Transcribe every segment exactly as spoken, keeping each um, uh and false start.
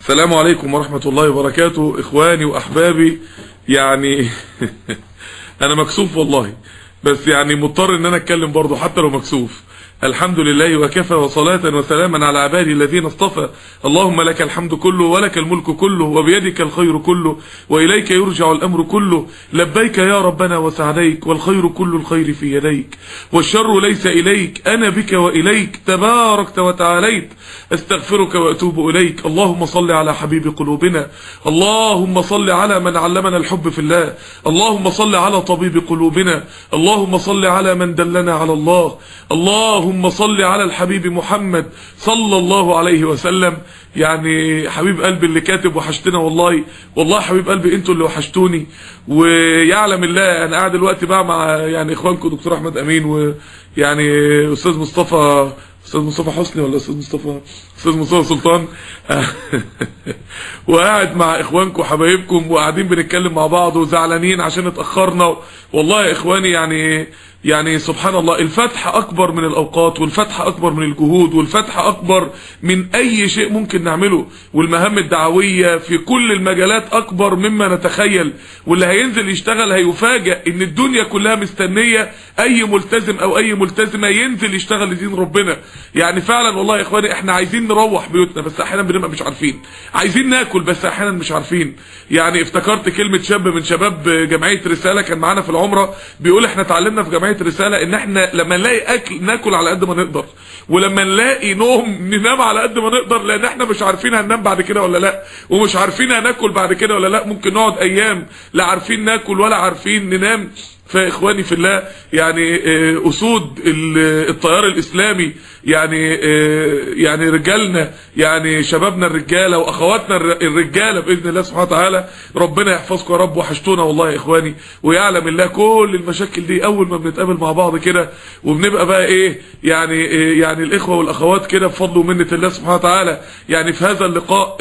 السلام عليكم ورحمة الله وبركاته اخواني واحبابي. يعني انا مكسوف والله، بس يعني مضطر ان انا اتكلم برضه حتى لو مكسوف. الحمد لله وكفى وصلاة وسلاما على عبادي الذين اصطفى. اللهم لك الحمد كله ولك الملك كله وبيدك الخير كله وإليك يرجع الأمر كله. لبيك يا ربنا وسعديك والخير كل الخير في يديك والشر ليس إليك، أنا بك وإليك تباركت وتعاليت. استغفرك وأتوب إليك. اللهم صل على حبيب قلوبنا، اللهم صل على من علمنا الحب في الله، اللهم صل على طبيب قلوبنا، اللهم صل على من دلنا على الله، اللهم اللهم صل على الحبيب محمد صلى الله عليه وسلم. يعني حبيب قلبي اللي كاتب وحشتنا والله، والله حبيب قلبي انتوا اللي وحشتوني. ويعلم الله انا قاعد دلوقتي بقى مع يعني اخوانكم دكتور احمد امين ويعني استاذ مصطفى استاذ مصطفى حسني ولا استاذ مصطفى استاذ مصطفى سلطان وقاعد مع اخوانكم وحبايبكم وقاعدين بنتكلم مع بعض وزعلانين عشان اتاخرنا. والله يا اخواني يعني يعني سبحان الله، الفتح اكبر من الاوقات، والفتح اكبر من الجهود، والفتح اكبر من اي شيء ممكن نعمله، والمهام الدعويه في كل المجالات اكبر مما نتخيل. واللي هينزل يشتغل هيفاجئ ان الدنيا كلها مستنيه اي ملتزم او اي ملتزمه ينزل يشتغل لدين ربنا. يعني فعلا والله يا اخواني احنا عايزين نروح بيوتنا بس احيانا بنبقى مش عارفين، عايزين ناكل بس احيانا مش عارفين. يعني افتكرت كلمه شاب من شباب جمعيه رساله كان معانا في العمره بيقول احنا اتعلمنا في جمعيه رساله ان احنا لما نلاقي اكل ناكل على قد ما نقدر، ولما نلاقي نوم ننام على قد ما نقدر، لان احنا مش عارفين هننام بعد كده ولا لا، ومش عارفين هناكل بعد كده ولا لا. ممكن نقعد ايام لا عارفين ناكل ولا عارفين ننام. فاخواني في الله يعني اسود التيار الاسلامي، يعني يعني رجالنا، يعني شبابنا الرجاله واخواتنا الرجاله باذن الله سبحانه وتعالى، ربنا يحفظكم يا رب. وحشتونا والله يا اخواني، ويعلم الله كل المشاكل دي اول ما بنتقابل مع بعض كده وبنبقى بقى ايه يعني يعني الاخوه والاخوات كده بفضل ومنه الله سبحانه وتعالى. يعني في هذا اللقاء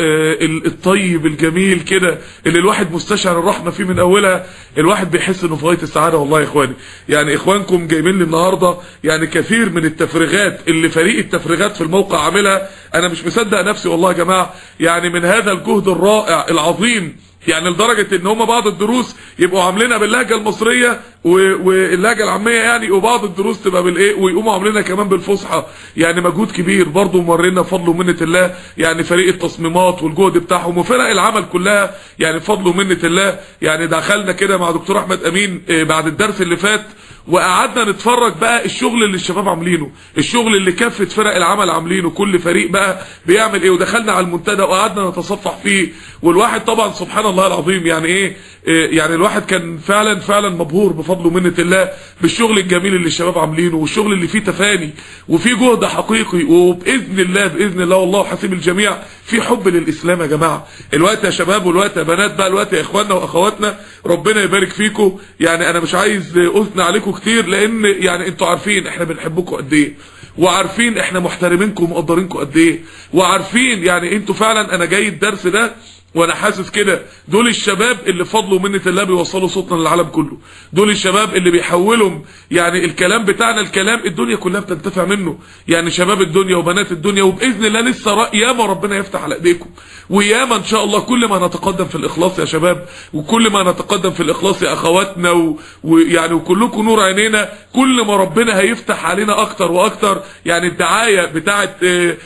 الطيب الجميل كده اللي الواحد مستشعر الرحمه فيه من اولها، الواحد بيحس انه في غايه السعاده والله يا اخواني. يعني اخوانكم جايبين لي النهارده يعني كثير من التفريغات اللي فريق التفريغات في الموقع عاملها، انا مش مصدق نفسي والله يا جماعه. يعني من هذا الجهد الرائع العظيم، يعني لدرجه ان هم بعض الدروس يبقوا عاملينها باللهجه المصريه واللهجه العاميه يعني، وبعض الدروس تبقى بالايه ويقوموا عاملينها كمان بالفصحى. يعني مجهود كبير برضه مورينا بفضل ومنه الله. يعني فريق التصميمات والجهد بتاعهم وفرق العمل كلها يعني بفضل ومنه الله. يعني دخلنا كده مع دكتور احمد امين بعد الدرس اللي فات وقعدنا نتفرج بقى الشغل اللي الشباب عاملينه، الشغل اللي كافه فرق العمل عاملينه، كل فريق بقى بيعمل ايه. ودخلنا على المنتدى وقعدنا نتصفح فيه، والواحد طبعا سبحان الله العظيم يعني ايه يعني الواحد كان فعلا فعلا مبهور بفضل ومنه الله بالشغل الجميل اللي الشباب عاملينه، والشغل اللي فيه تفاني وفيه جهد حقيقي. وباذن الله باذن الله والله حسيب الجميع في حب للاسلام يا جماعه. الوقت يا شباب والوقت يا بنات بقى، الوقت يا اخواننا واخواتنا، ربنا يبارك فيكم. يعني انا مش عايز اثني عليكم كتير، لان يعني انتوا عارفين احنا بنحبكم قد ايه، وعارفين احنا محترمينكم ومقدرينكم قد ايه، وعارفين يعني انتوا فعلا انا جاي الدرس ده وانا حاسس كده دول الشباب اللي فضلوا منة الله بيوصلوا صوتنا للعالم كله، دول الشباب اللي بيحولوا يعني الكلام بتاعنا الكلام الدنيا كلها بتنتفع منه. يعني شباب الدنيا وبنات الدنيا، وباذن الله لسه ياما ربنا يفتح على ايديكم، وياما ان شاء الله كل ما نتقدم في الاخلاص يا شباب، وكل ما نتقدم في الاخلاص يا اخواتنا، ويعني وكلكم نور عينينا، كل ما ربنا هيفتح علينا اكتر واكتر. يعني الدعايه بتاعه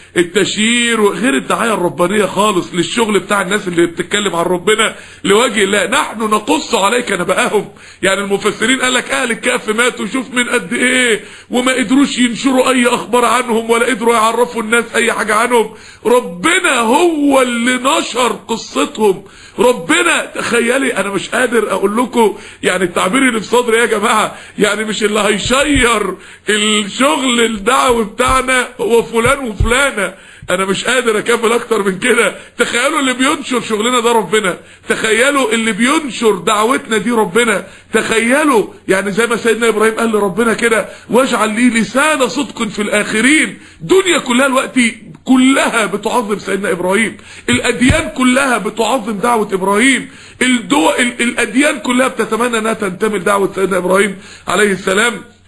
التشهير غير الدعايه الربانيه خالص للشغل بتاع الناس اللي بتتكلم عن ربنا لوجه الله. نحن نقص عليك نبأهم. يعني المفسرين قال لك اهل الكهف ماتوا شوف من قد ايه وما قدروش ينشروا اي اخبار عنهم ولا قدروا يعرفوا الناس اي حاجه عنهم، ربنا هو اللي نشر قصتهم. ربنا تخيلي، انا مش قادر اقول لكم يعني التعبير اللي في صدري يا جماعه، يعني مش اللي هيشير الشغل الدعوي بتاعنا هو فلان وفلانه، انا مش قادر اكمل اكتر من كده. تخيلوا اللي بينشر شغلنا ده ربنا، تخيلوا اللي بينشر دعوتنا دي ربنا، تخيلوا يعني زي ما سيدنا ابراهيم قال لربنا كده واجعل لي لسان صدق في الاخرين. دنيا كلها الوقت كلها بتعظم سيدنا ابراهيم، الاديان كلها بتعظم دعوة ابراهيم، الدول الاديان كلها بتتمنى انها تنتمي لدعوة سيدنا ابراهيم عليه السلام.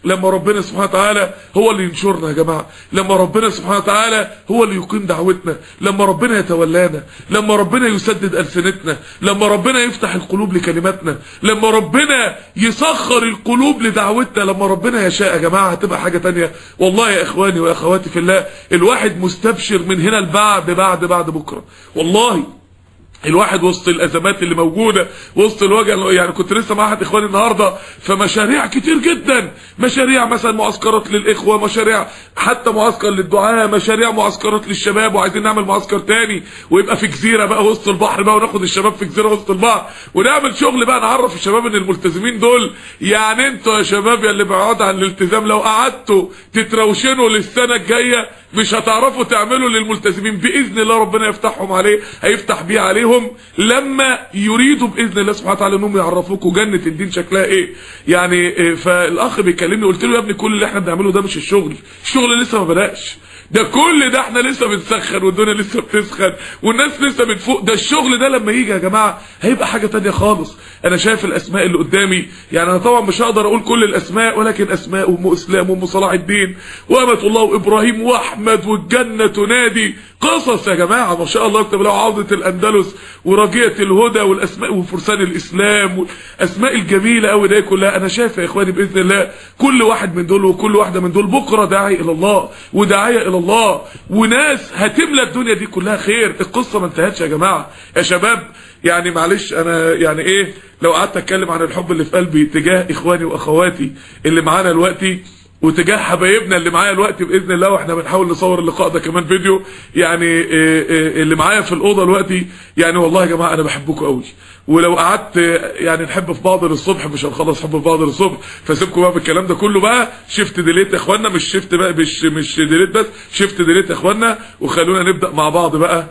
لما ربنا سبحانه وتعالى هو اللي ينشرنا يا جماعة، لما ربنا سبحانه وتعالى هو اللي يقيم دعوتنا، لما ربنا يتولانا، لما ربنا يسدد ألسنتنا، لما ربنا يفتح القلوب لكلماتنا، لما ربنا يسخر القلوب لدعوتنا، لما ربنا يشاء يا جماعة هتبقى حاجة تانية. والله يا اخواني واخواتي في الله الواحد مستبشر من هنا لبعد بعد بعد بكرة. والله الواحد وسط الازمات اللي موجودة، وسط الوجع، يعني كنت لسه مع احد اخواني النهاردة فمشاريع كتير جدا، مشاريع مثلا معسكرات للاخوة، مشاريع حتى معسكر للدعاء، مشاريع معسكرات للشباب، وعايزين نعمل معسكر تاني ويبقى في جزيرة بقى وسط البحر بقى، وناخد الشباب في جزيرة وسط البحر ونعمل شغل بقى، نعرف الشباب ان الملتزمين دول يعني انتوا يا شباب يا اللي بعاد عن الالتزام لو قعدتوا تتروشنوا للسنة الجاية مش هتعرفوا تعملوا للملتزمين باذن الله. ربنا يفتحهم عليه، هيفتح بيه عليهم لما يريدوا باذن الله سبحانه وتعالى انهم يعرفوكوا جنة الدين شكلها ايه. يعني فالاخ بيكلمني قلت له يا ابني كل اللي احنا بنعمله ده مش الشغل، الشغل لسه ما بدأش، ده كل ده احنا لسه بنسخن والدنيا لسه بتسخن والناس لسه بتفوق، ده الشغل ده لما يجي يا جماعه هيبقى حاجه تانية خالص. انا شايف الاسماء اللي قدامي، يعني انا طبعا مش هقدر اقول كل الاسماء، ولكن اسماء ام اسلام وام صلاح الدين وامة الله وابراهيم واحمد والجنه تنادي، قصص يا جماعه ما شاء الله. اكتب له عوده الاندلس ورجيه الهدى والاسماء وفرسان الاسلام والاسماء الجميله قوي دي كلها. انا شايف يا اخواني باذن الله كل واحد من دول وكل واحده من دول بكره داعي الى الله وداعيه الى الله، وناس هتملى الدنيا دي كلها خير. القصه ما انتهتش يا جماعه يا شباب. يعني معلش انا يعني ايه لو قعدت اتكلم عن الحب اللي في قلبي تجاه اخواني واخواتي اللي معانا دلوقتي وتجاه حبايبنا اللي معايا دلوقتي باذن الله، واحنا بنحاول نصور اللقاء ده كمان فيديو، يعني اللي معايا في الاوضه دلوقتي، يعني والله يا جماعه انا بحبكم قوي، ولو قعدت يعني نحب في بعض للصبح مش هنخلص حب في بعض للصبح. فسيبكم بقى بالكلام ده كله بقى، شيفت ديليت يا اخوانا، مش شيفت بقى مش مش ديليت بس، شيفت ديليت يا اخوانا، وخلونا نبدا مع بعض بقى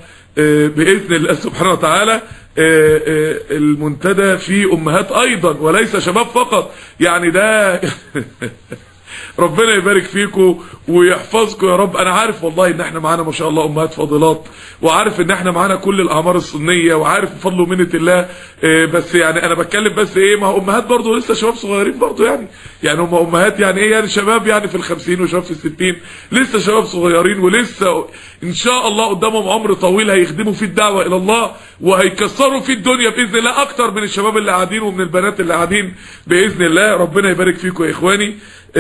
باذن الله سبحانه وتعالى. المنتدى فيه امهات ايضا وليس شباب فقط، يعني ده ربنا يبارك فيكم ويحفظكم يا رب. انا عارف والله ان احنا معانا ما شاء الله امهات فاضلات، وعارف ان احنا معانا كل الاعمار السنيه، وعارف بفضل ومنه الله، بس يعني انا بتكلم بس ايه، ما امهات برضه لسه شباب صغيرين برضه، يعني يعني هم امهات يعني ايه، يعني شباب يعني في الخمسين وشباب في الستين، لسه شباب صغيرين ولسه ان شاء الله قدامهم عمر طويل هيخدموا فيه الدعوه الى الله وهيكسروا فيه الدنيا باذن الله اكتر من الشباب اللي قاعدين ومن البنات اللي قاعدين باذن الله. ربنا يبارك فيكم يا اخواني،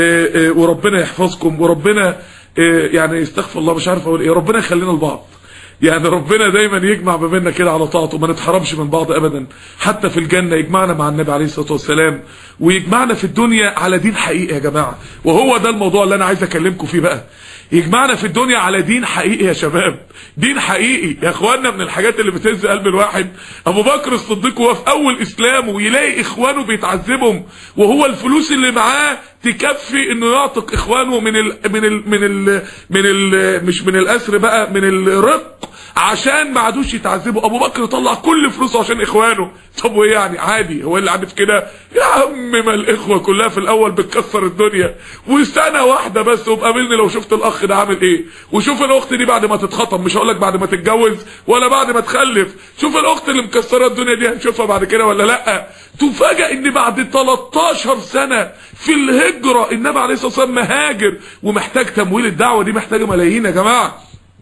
وربنا يحفظكم، وربنا يعني يستغفر الله مش عارف اقول ايه، ربنا يخلينا لبعض، يعني ربنا دايما يجمع ما بيننا كده على طاعته، ما نتحرمش من بعض ابدا، حتى في الجنه يجمعنا مع النبي عليه الصلاه والسلام، ويجمعنا في الدنيا على دين حقيقي يا جماعه. وهو ده الموضوع اللي انا عايز اكلمكم فيه بقى، يجمعنا في الدنيا على دين حقيقي يا شباب، دين حقيقي يا اخواننا. من الحاجات اللي بتهز قلب الواحد ابو بكر الصديق وهو في اول اسلامه ويلاقي اخوانه بيتعذبهم، وهو الفلوس اللي معاه تكفي انه يعتق اخوانه من ال من ال من ال من ال مش من الاسر بقى، من الرق، عشان ما عادوش يتعذبوا. ابو بكر طلع كل فلوسه عشان اخوانه. طب وايه يعني، عادي، هو اللي عارف كده يا عم، ما الاخوه كلها في الاول بتكسر الدنيا، وسنه واحده بس وبقابلني لو شفت الاخ ده عامل ايه، وشوف الاخت دي بعد ما تتخطب، مش هقول لك بعد ما تتجوز ولا بعد ما تخلف، شوف الاخت اللي مكسره الدنيا دي هنشوفها بعد كده ولا لا. تفاجئ ان بعد تلتاشر سنه في الهجره النبي عليه الصلاه والسلام مهاجر، ومحتاج تمويل الدعوه دي، محتاجه ملايين يا جماعه.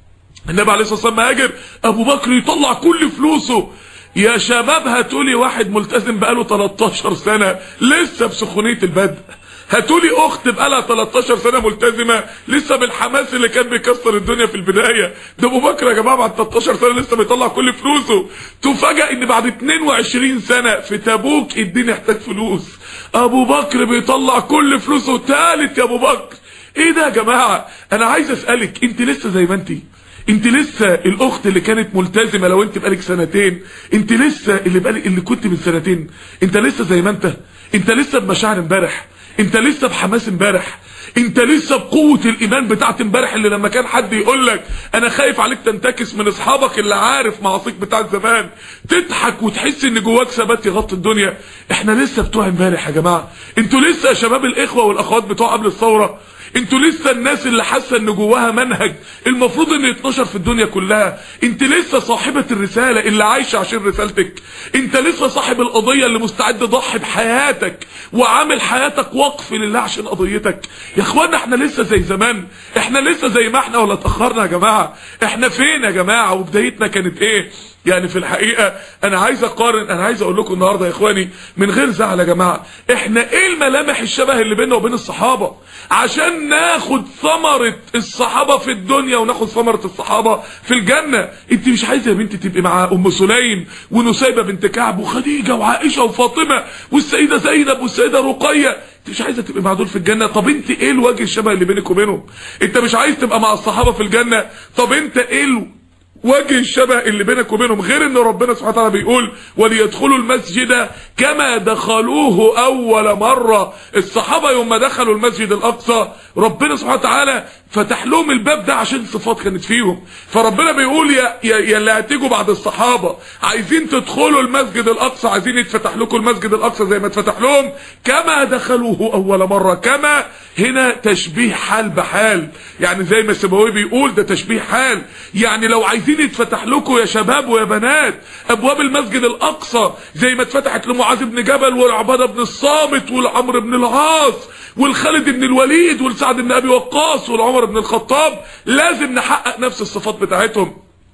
النبي عليه الصلاه والسلام مهاجر، ابو بكر يطلع كل فلوسه. يا شباب هاتولي واحد ملتزم بقاله تلتاشر سنه لسه بسخونيه البدء، هاتولي اخت بقالها تلتاشر سنه ملتزمه لسه بالحماس اللي كان بيكسر الدنيا في البدايه. ده ابو بكر يا جماعه بعد تلتاشر سنه لسه بيطلع كل فلوسه. تفاجئ ان بعد اتنين وعشرين سنه في تبوك الدين يحتاج فلوس، ابو بكر بيطلع كل فلوسه. تالت يا ابو بكر، ايه ده يا جماعه؟ انا عايز اسالك، انت لسه زي ما انت؟ انت لسه الاخت اللي كانت ملتزمه لو انت بقالك سنتين؟ انت لسه اللي بقالك اللي كنت من سنتين؟ انت لسه زي ما انت؟ انت لسه بمشاعر امبارح؟ انت لسه بحماس امبارح؟ انت لسه بقوه الايمان بتاعت امبارح اللي لما كان حد يقول لك انا خايف عليك تنتكس من اصحابك اللي عارف معاصيك بتاعت زمان، تضحك وتحس ان جواك ثبات يغطي الدنيا؟ احنا لسه بتوع امبارح يا جماعه. انتوا لسه يا شباب الاخوه والاخوات بتوع قبل الثوره، انتوا لسه الناس اللي حاسه ان جواها منهج المفروض ان يتنشر في الدنيا كلها. انت لسه صاحبه الرساله اللي عايشه عشان رسالتك. انت لسه صاحب القضيه اللي مستعد تضحي بحياتك وعامل حياتك وقف لله عشان قضيتك. يا اخوانا احنا لسه زي زمان؟ احنا لسه زي ما احنا ولا اتاخرنا يا جماعه؟ احنا فين يا جماعه؟ وبدايتنا كانت ايه؟ يعني في الحقيقه انا عايز اقارن، انا عايز اقول لكم النهارده يا اخواني من غير زعل يا جماعه، احنا ايه الملامح الشبه اللي بيننا وبين الصحابه عشان ناخد ثمره الصحابه في الدنيا وناخد ثمره الصحابه في الجنه؟ انت مش عايزه يا بنتي تبقي مع ام سليم ونسيبه بنت كعب وخديجه وعائشه وفاطمه والسيده زينب والسيده رقيه؟ انت مش عايزه تبقى مع دول في الجنه؟ طب انت ايه الوجه الشبه اللي بينك وبينهم؟ انت مش عايز تبقى مع الصحابه في الجنه؟ طب انت ايه وجه الشبه اللي بينك وبينهم؟ غير ان ربنا سبحانه وتعالى بيقول وليدخلوا المسجد كما دخلوه اول مره. الصحابه يوم ما دخلوا المسجد الاقصى ربنا سبحانه وتعالى فتح لهم الباب ده عشان صفات كانت فيهم. فربنا بيقول يا يا اللي هتيجوا بعد الصحابه عايزين تدخلوا المسجد الاقصى، عايزين يتفتح لكم المسجد الاقصى زي ما اتفتح لهم كما دخلوه اول مره. كما هنا تشبيه حال بحال، يعني زي ما السبوي بيقول ده تشبيه حال. يعني لو عايزين يتفتح لكم يا شباب ويا بنات ابواب المسجد الاقصى زي ما اتفتحت لمعاذ بن جبل والعباده بن الصامت والعمرو بن العاص والخالد بن الوليد والسعد بن ابي وقاص والعمر بن الخطاب، لازم نحقق نفس الصفات بتاعتهم.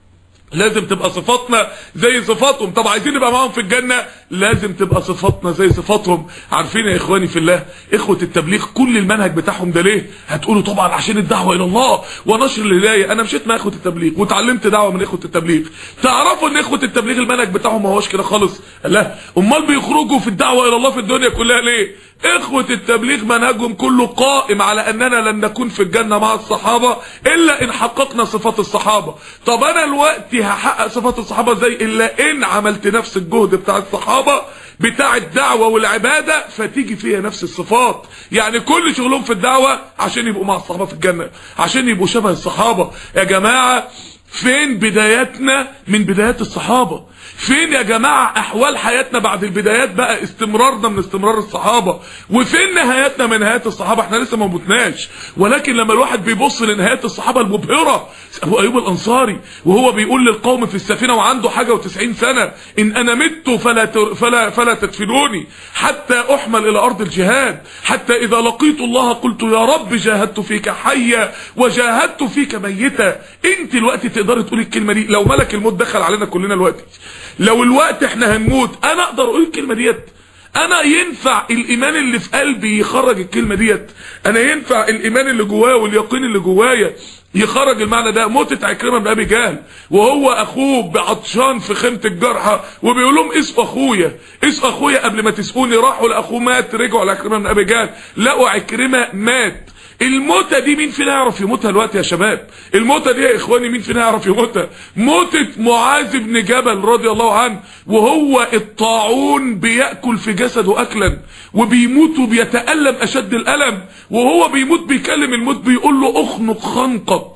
لازم تبقى صفاتنا زي صفاتهم. طب عايزين نبقى معاهم في الجنة لازم تبقى صفاتنا زي صفاتهم. عارفين يا اخواني في الله اخوة التبليغ كل المنهج بتاعهم ده ليه؟ هتقولوا طبعا عشان الدعوة الى الله ونشر الهداية. انا مشيت مع اخوة التبليغ وتعلمت دعوة من اخوة التبليغ. تعرفوا ان اخوة التبليغ المنهج بتاعهم ما هوش كده خالص؟ لا، امال بيخرجوا في الدعوة الى الله في الدنيا كلها ليه؟ اخوة التبليغ منهجهم كله قائم على اننا لن نكون في الجنة مع الصحابة الا ان حققنا صفات الصحابة. طب انا الوقت هحقق صفات الصحابة زي الا ان عملت نفس الجهد بتاع الصحابة بتاع الدعوة والعبادة فتيجي فيها نفس الصفات. يعني كل شغلهم في الدعوة عشان يبقوا مع الصحابة في الجنة، عشان يبقوا شبه الصحابة. يا جماعة فين بداياتنا من بدايات الصحابة؟ فين يا جماعة احوال حياتنا بعد البدايات بقى استمرارنا من استمرار الصحابة؟ وفين نهاياتنا من نهايات الصحابة؟ احنا لسه ما متناش. ولكن لما الواحد بيبص لنهايات الصحابة المبهرة، ابو ايوب الانصاري وهو بيقول للقوم في السفينة وعنده حاجة وتسعين سنة ان انا مت فلا فلا فلا تدفنوني حتى احمل الى ارض الجهاد، حتى اذا لقيت الله قلت يا رب جاهدت فيك حيا وجاهدت فيك ميتا. انت الوقت تقدر تقول الكلمة دي؟ لو ملك الموت دخل علينا كلنا الوقت، لو الوقت احنا هنموت، انا اقدر اقول الكلمة ديت؟ انا ينفع الايمان اللي في قلبي يخرج الكلمة ديت؟ انا ينفع الايمان اللي جوايا واليقين اللي جوايا يخرج المعنى ده؟ موتة عكرمة بن ابي جهل وهو اخوه بعطشان في خيمة الجرحى وبيقول لهم اسقوا اخويا اسقوا اخويا قبل ما تسقوني. راحوا لاخوه مات، رجعوا لعكرمة بن ابي جهل لقوا عكرمة مات. الموتة دي مين فينا يعرف يموتها الوقت يا شباب؟ الموتة دي يا اخواني مين فينا يعرف يموتها؟ موتة معاذ بن جبل رضي الله عنه وهو الطاعون بيأكل في جسده اكلا وبيموت وبيتألم اشد الالم، وهو بيموت بيكلم الموت بيقول له اخنق خنقك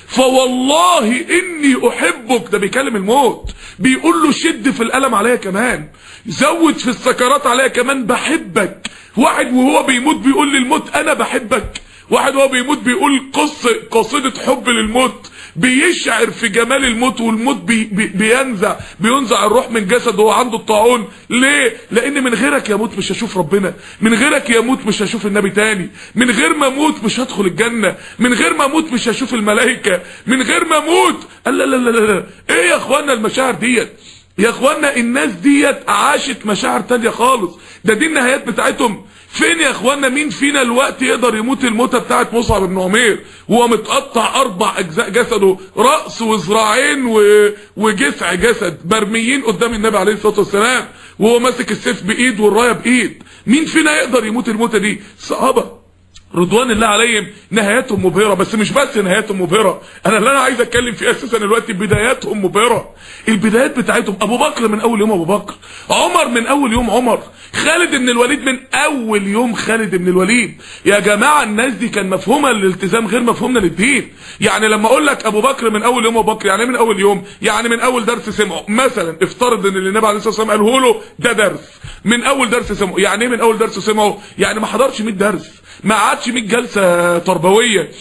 فوالله اني احبك. ده بيكلم الموت بيقول له شد في الالم عليا كمان، زود في السكرات عليا كمان، بحبك. واحد وهو بيموت بيقول للموت انا بحبك. واحد وهو بيموت بيقول قصة قصيدة حب للموت، بيشعر في جمال الموت والموت بي بي بينزع بينزع الروح من جسده وهو عنده الطاعون. ليه؟ لان من غيرك يا موت مش هشوف ربنا، من غيرك يا موت مش هشوف النبي تاني، من غير ما اموت مش هدخل الجنة، من غير ما اموت مش هشوف الملائكة، من غير ما اموت. لا لا لا لا لا. ايه يا اخوانا المشاعر ديت؟ يا اخوانا الناس ديت عاشت مشاعر تانية خالص، ده دي النهايات بتاعتهم. فين يا اخوانا مين فينا الوقت يقدر يموت الموتة بتاعت مصعب بن عمير وهو متقطع اربع اجزاء جسده، رأس وذراعين و... وجسع جسد مرميين قدام النبي عليه الصلاة والسلام وهو ماسك السيف بايد والراية بايد؟ مين فينا يقدر يموت الموتة دي؟ الصحابة رضوان الله عليهم نهاياتهم مبهرة. بس مش بس نهاياتهم مبهرة، انا اللي انا عايز اتكلم فيه اساسا دلوقتي بداياتهم مبهرة. البدايات بتاعتهم ابو بكر من اول يوم ابو بكر، عمر من اول يوم عمر، خالد بن الوليد من اول يوم خالد بن الوليد. يا جماعة الناس دي كان مفهومها للالتزام غير مفهومنا للدين. يعني لما اقول لك ابو بكر من اول يوم ابو بكر، يعني من اول يوم، يعني من اول درس سمعه مثلا، افترض ان النبي عليه الصلاة والسلام قاله له ده درس، من اول درس سمعه. يعني ايه من اول درس سمعه؟ يعني ما حضرش مية درس، ما عادش مية جلسه تربويه،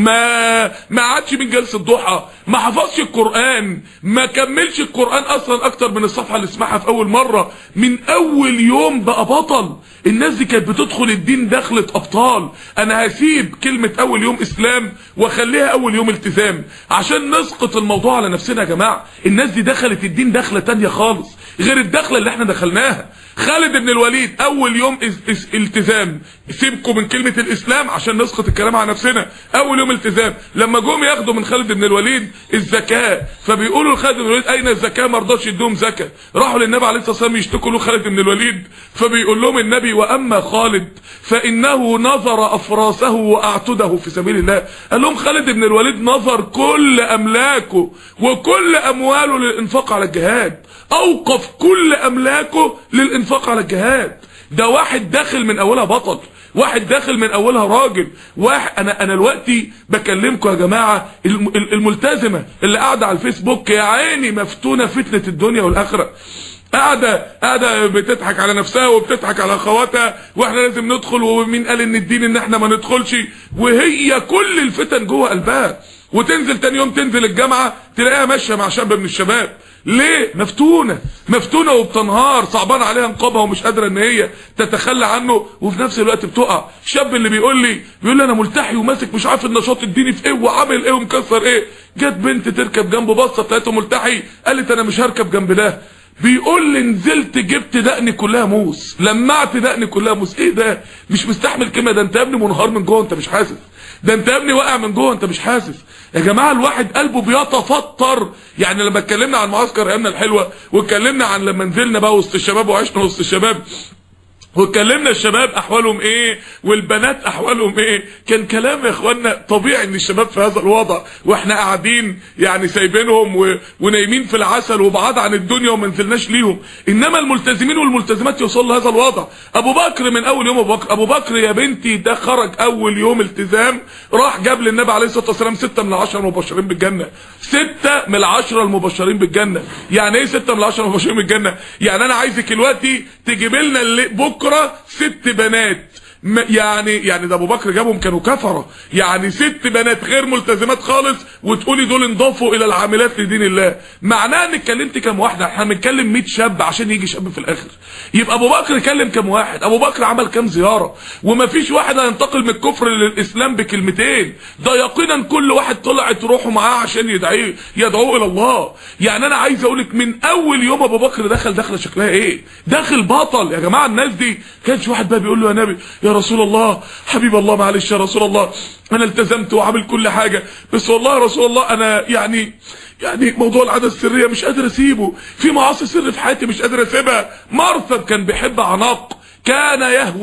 ما ما عادش مية جلسه ضحى، ما حفظش القران، ما كملش القران اصلا اكتر من الصفحه اللي سمعها في اول مره. من اول يوم بقى بطل. الناس دي كانت بتدخل الدين دخلة ابطال. انا هسيب كلمه اول يوم اسلام واخليها اول يوم التزام عشان نسقط الموضوع على نفسنا يا جماعه. الناس دي دخلت الدين دخله تانية خالص غير الدخله اللي احنا دخلناها. خالد بن الوليد اول يوم التزام، سيبكم من كلمه الاسلام عشان نسقط الكلام على نفسنا. اول يوم التزام لما جم ياخدوا من خالد بن الوليد الزكاه، فبيقولوا لخالد بن الوليد اين الزكاه؟ ما رضاش يدوم زكاه. راحوا للنبي عليه الصلاه والسلام يشتكوا له خالد بن الوليد، فبيقول لهم النبي واما خالد فانه نظر افراسه واعتده في سبيل الله. قال لهم خالد بن الوليد نظر كل املاكه وكل امواله للانفاق على الجهاد، اوقف كل املاكه للانفاق على الجهاد. ده واحد داخل من اولها بطل، واحد داخل من اولها راجل. واحد انا انا دلوقتي بكلمكم يا جماعه، الملتزمه اللي قاعده على الفيسبوك يا عيني مفتونه فتنه الدنيا والاخره، قاعده قاعده بتضحك على نفسها وبتضحك على اخواتها، واحنا لازم ندخل، ومين قال ان الدين ان احنا ما ندخلش، وهي كل الفتن جوه قلبها. وتنزل تاني يوم تنزل الجامعه تلاقيها ماشيه مع شاب من الشباب. ليه؟ مفتونه مفتونه وبتنهار، صعبان عليها نقابها ومش قادره ان هي تتخلى عنه، وفي نفس الوقت بتقع. الشاب اللي بيقول لي بيقول لي انا ملتحي وماسك مش عارف النشاط الديني في ايه وعامل ايه ومكسر ايه، جت بنت تركب جنبه بصت لقيته ملتحي، قالت انا مش هركب جنب ده. بيقول لي نزلت جبت دقني كلها موس، لمعت دقني كلها موس. ايه ده؟ مش مستحمل كلمه. ده انت يا ابني منهار من جوه انت مش حاسس، ده انت يا ابني واقع من جوه انت مش حاسس. يا جماعه الواحد قلبه بيتفطر. يعني لما اتكلمنا عن معسكر ايامنا الحلوه، واتكلمنا عن لما نزلنا بقى وسط الشباب وعشنا وسط الشباب، واتكلمنا الشباب احوالهم ايه والبنات احوالهم ايه، كان كلام يا اخوانا طبيعي ان الشباب في هذا الوضع، واحنا قاعدين يعني سايبينهم و... ونايمين في العسل وبعاد عن الدنيا وما نزلناش ليهم. انما الملتزمين والملتزمات يوصلوا لهذا الوضع. ابو بكر من اول يوم، ابو بكر ابو بكر يا بنتي ده خرج اول يوم التزام راح جاب للنبي عليه الصلاه والسلام ستة من العشرة المبشرين بالجنه. ستة من العشرة المبشرين بالجنه. يعني ايه ستة من العشرة المبشرين بالجنه؟ يعني انا عايزك دلوقتي تجيب لنا اللي بكره ست بنات، يعني يعني ده ابو بكر جابهم كانوا كفره، يعني ست بنات غير ملتزمات خالص، وتقولي دول انضافوا الى العاملات لدين الله. معناه ان اتكلمت كام واحده؟ احنا بنتكلم مية شاب عشان يجي شاب في الاخر. يبقى ابو بكر كلم كام واحد؟ ابو بكر عمل كام زياره؟ ومفيش واحد هينتقل من الكفر للاسلام بكلمتين، ده يقينا كل واحد طلعت روحه معاه عشان يدعيه يدعوه الى الله. يعني انا عايز اقولك من اول يوم ابو بكر دخل دخله شكلها ايه؟ داخل بطل يا جماعه. الناس دي كانش واحد بقى بيقول له يا نبي يا رسول الله حبيب الله معلش يا رسول الله انا التزمت وعامل كل حاجه، بس والله يا رسول الله انا يعني يعني موضوع العاده السريه مش قادر اسيبه، في معاصي سر في حياتي مش قادر اسيبها. مرثد كان بيحب عناق، كان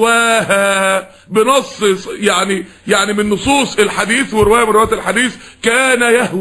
يهواها بنص يعني يعني من نصوص الحديث وروايه من روايات الحديث، كان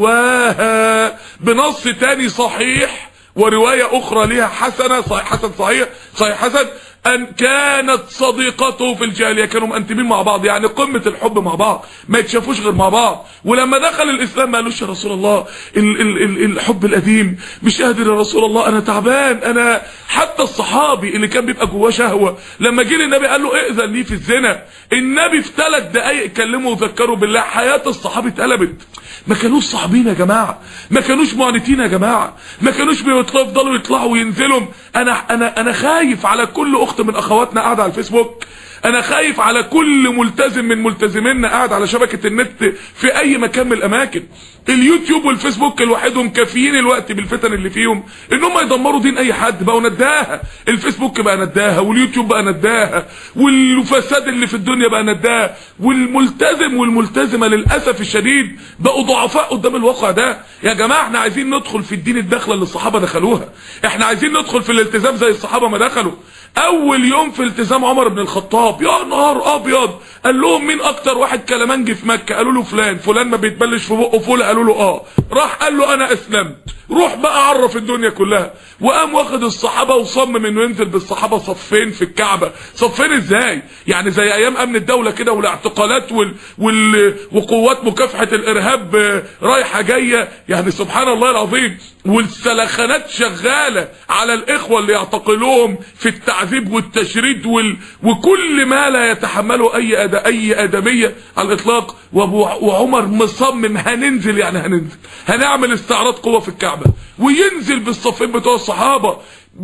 يهواها بنص تاني صحيح وروايه اخرى ليها حسنه صحيح حسن صحيح صحيح حسن، ان كانت صديقته في الجاهليه، كانوا مأنتمين مع بعض، يعني قمه الحب مع بعض، ما يتشافوش غير مع بعض. ولما دخل الاسلام ما قالوش يا رسول الله ال ال ال الحب القديم مش قادر يا رسول الله انا تعبان انا. حتى الصحابي اللي كان بيبقى جواه شهوه لما جه للنبي قال له ائذن لي في الزنا، النبي في ثلاث دقائق كلمه وذكره بالله. حياه الصحابه اتقلبت. ما كانوش صعبين يا جماعه، ما كانوش معانتين يا جماعه، ما كانوش بيفضلوا يطلعوا وينزلوا. انا انا انا خايف على كل اخت من اخواتنا قاعده على الفيسبوك، انا خايف على كل ملتزم من ملتزمينا قاعد على شبكه النت في اي مكان من الاماكن. اليوتيوب والفيسبوك لوحدهم كافيين الوقت بالفتن اللي فيهم ان هم يدمروا دين اي حد. بقوا نداها، الفيسبوك بقى نداها، واليوتيوب بقى نداها، والفساد اللي في الدنيا بقى نداها، والملتزم والملتزمه للاسف الشديد بقوا ضعفاء قدام الواقع ده. يا جماعه احنا عايزين ندخل في الدين الدخله اللي الصحابه دخلوها، احنا عايزين ندخل في الالتزام زي الصحابه ما دخلوا. اول يوم في التزام عمر بن الخطاب يا نهار ابيض، قال لهم مين اكتر واحد كلامنجي في مكه؟ قالوا له فلان. فلان ما بيتبلش في بقه فول؟ قالوا له اه. راح قال له انا اسلمت، روح بقى عرف الدنيا كلها. وقام واخد الصحابه وصمم انه ينزل بالصحابه صفين في الكعبه. صفين ازاي؟ يعني زي ايام امن الدوله كده والاعتقالات وال... وال... وقوات مكافحه الارهاب رايحه جايه، يعني سبحان الله العظيم. والسلخانات شغالة على الإخوة اللي يعتقلوهم في التعذيب والتشريد وال... وكل ما لا يتحمله أي أد... أي آدمية على الإطلاق. وأبو... وعمر مصمم هننزل، يعني هننزل هنعمل استعراض قوة في الكعبة، وينزل بالصفين بتوع الصحابة.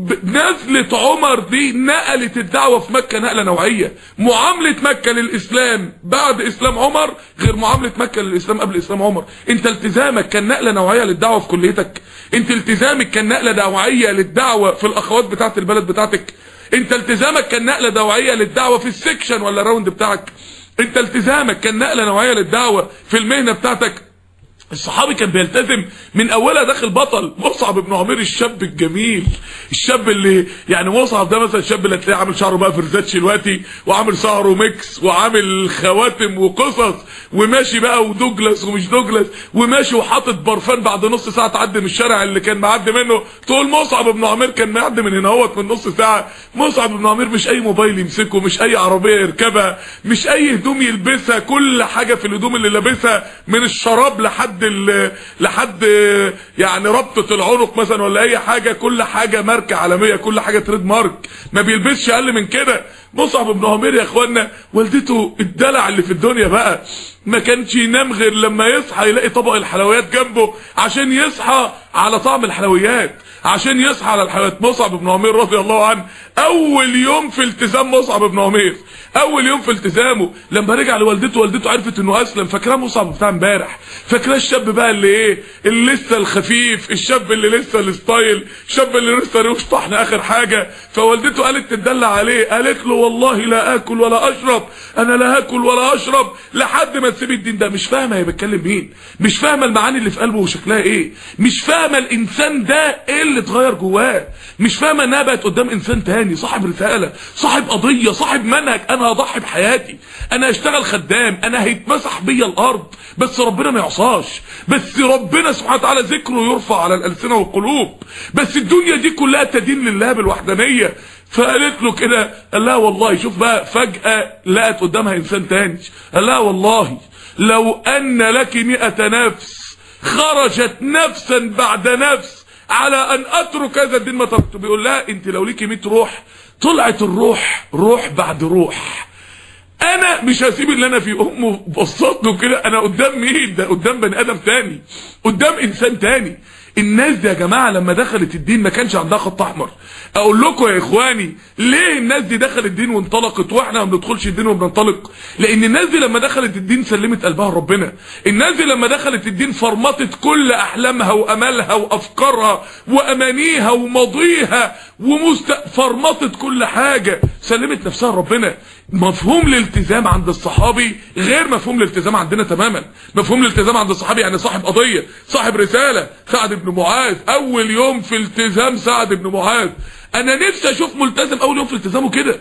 نزلة عمر دي نقلت الدعوة في مكة نقلة نوعية. معاملة مكة للإسلام بعد إسلام عمر غير معاملة مكة للإسلام قبل إسلام عمر. انت التزامك كان نقلة نوعية للدعوة في كليتك، انت التزامك كان نقلة نوعية للدعوة في الأخوات بتاعت البلد بتاعتك، انت التزامك كان نقلة نوعية للدعوة في السكشن ولا الراوند بتاعك، انت التزامك كان نقلة نوعية للدعوة في المهنة بتاعتك. الصحابي كان بيلتزم من اولها داخل بطل. مصعب بن عمير الشاب الجميل، الشاب اللي يعني مصعب ده مثلا الشاب اللي تلاقيه عامل شعره بقى فرزاتش دلوقتي، وعامل شعره ميكس، وعامل خواتم وقصص، وماشي بقى ودوجلاس ومش دوجلاس، وماشي وحاطط برفان. بعد نص ساعه تعدي من الشارع اللي كان معدي منه تقول مصعب بن عمير كان معدي من هنا اهوت من نص ساعه. مصعب بن عمير مش اي موبايل يمسكه، مش اي عربيه يركبها، مش اي هدوم يلبسها، كل حاجه في الهدوم اللي لابسها من الشراب لحد لحد يعني ربطة العنق مثلا ولا اي حاجة، كل حاجة ماركة عالمية، كل حاجة تريد مارك، ما بيلبسش اقل من كده. مصعب بن عمير يا اخوانا والدته الدلع اللي في الدنيا بقى، ما كانش ينام غير لما يصحى يلاقي طبق الحلويات جنبه عشان يصحى على طعم الحلويات، عشان يصحى على الحلويات. مصعب بن عمير رضي الله عنه اول يوم في التزام مصعب بن عمير، اول يوم في التزامه لما رجع لوالدته، والدته عرفت انه اسلم، فاكراه مصعب بتاع امبارح، فاكراه الشاب بقى اللي ايه، اللي لسه الخفيف، الشاب اللي لسه الستايل، الشاب اللي لسه ريوش طحن اخر حاجه. فوالدته قالت تدلع عليه، قالت له والله لا اكل ولا اشرب، انا لا اكل ولا اشرب لحد ما تسيب الدين ده. مش فاهمه هي بتكلم مين، مش فاهمه المعاني اللي في قلبه وشكلها ايه، مش فاهمه الانسان ده ايه اللي اتغير جواه، مش فاهمه انها بقت قدام انسان تاني، صاحب رساله، صاحب قضيه، صاحب منهج. انا هضحي بحياتي، انا هشتغل خدام، انا هيتمسح بيا الارض، بس ربنا ما يعصاش، بس ربنا سبحانه وتعالى ذكره يرفع على الالسنه والقلوب، بس الدنيا دي كلها تدين لله بالوحدانيه. فقالت له كده، قال لها والله، شوف بقى، فجأة لقت قدامها انسان تاني، قال لها والله لو ان لك مئة نفس خرجت نفسا بعد نفس على ان اترك هذا الدين ما تركته. بيقول لها انت لو ليكي مئة روح طلعت الروح روح بعد روح، انا مش هسيب اللي انا فيه. امه بصت له كده، انا قدام مين ده؟ قدام بني ادم تاني، قدام انسان تاني. الناس دي يا جماعه لما دخلت الدين ما كانش عندها خط احمر. اقول لكم يا اخواني ليه الناس دي دخلت الدين وانطلقت واحنا ما بندخلش الدين وبننطلق؟ لان الناس دي لما دخلت الدين سلمت قلبها لربنا. الناس دي لما دخلت الدين فرمطت كل احلامها وامالها وافكارها وامانيها وماضيها ومست فرمطت كل حاجه، سلمت نفسها لربنا. مفهوم الالتزام عند الصحابي غير مفهوم الالتزام عندنا تماما. مفهوم الالتزام عند الصحابي يعني صاحب قضيه، صاحب رساله. سعد بن معاذ اول يوم في التزام سعد بن معاذ، انا نفسي اشوف ملتزم اول يوم في التزامه كده.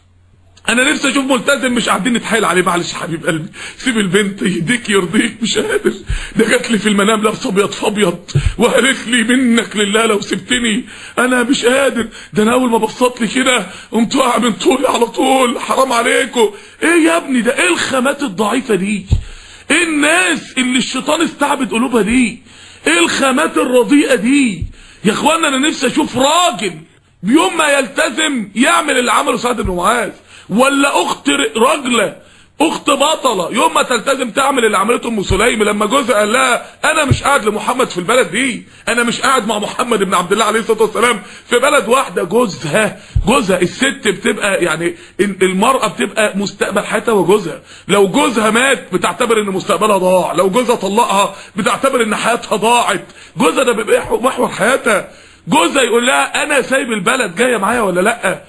انا نفسي اشوف ملتزم مش قاعدين نتحايل عليه، معلش يا حبيب قلبي سيب البنت يهديك يرضيك، مش قادر. ده جات لي في المنام لابسه ابيض فابيض وقالت لي منك لله لو سبتني انا مش قادر. ده انا اول ما بصت لي كده قمت واقع من طولي على طول. حرام عليكم، ايه يا ابني ده؟ ايه الخامات الضعيفه دي؟ ايه الناس اللي الشيطان استعبد قلوبها دي؟ ايه الخامات الرديئه دي يا اخوانا؟ انا نفسي اشوف راجل بيوم ما يلتزم يعمل اللي عمله سعد بن معاذ، ولا اخت راجله، اخت بطله يوم ما تلتزم تعمل اللي عملته ام سليم لما جوزها قال لها انا مش قاعد لمحمد في البلد دي، انا مش قاعد مع محمد بن عبد الله عليه الصلاه والسلام في بلد واحده. جوزها جوزها الست بتبقى يعني المراه بتبقى مستقبل حياتها وجوزها. لو جوزها مات بتعتبر ان مستقبلها ضاع، لو جوزها طلقها بتعتبر ان حياتها ضاعت. جوزها ده بيبقى محور حياتها. جوزها يقول لها انا سايب البلد جايه معايا ولا لا؟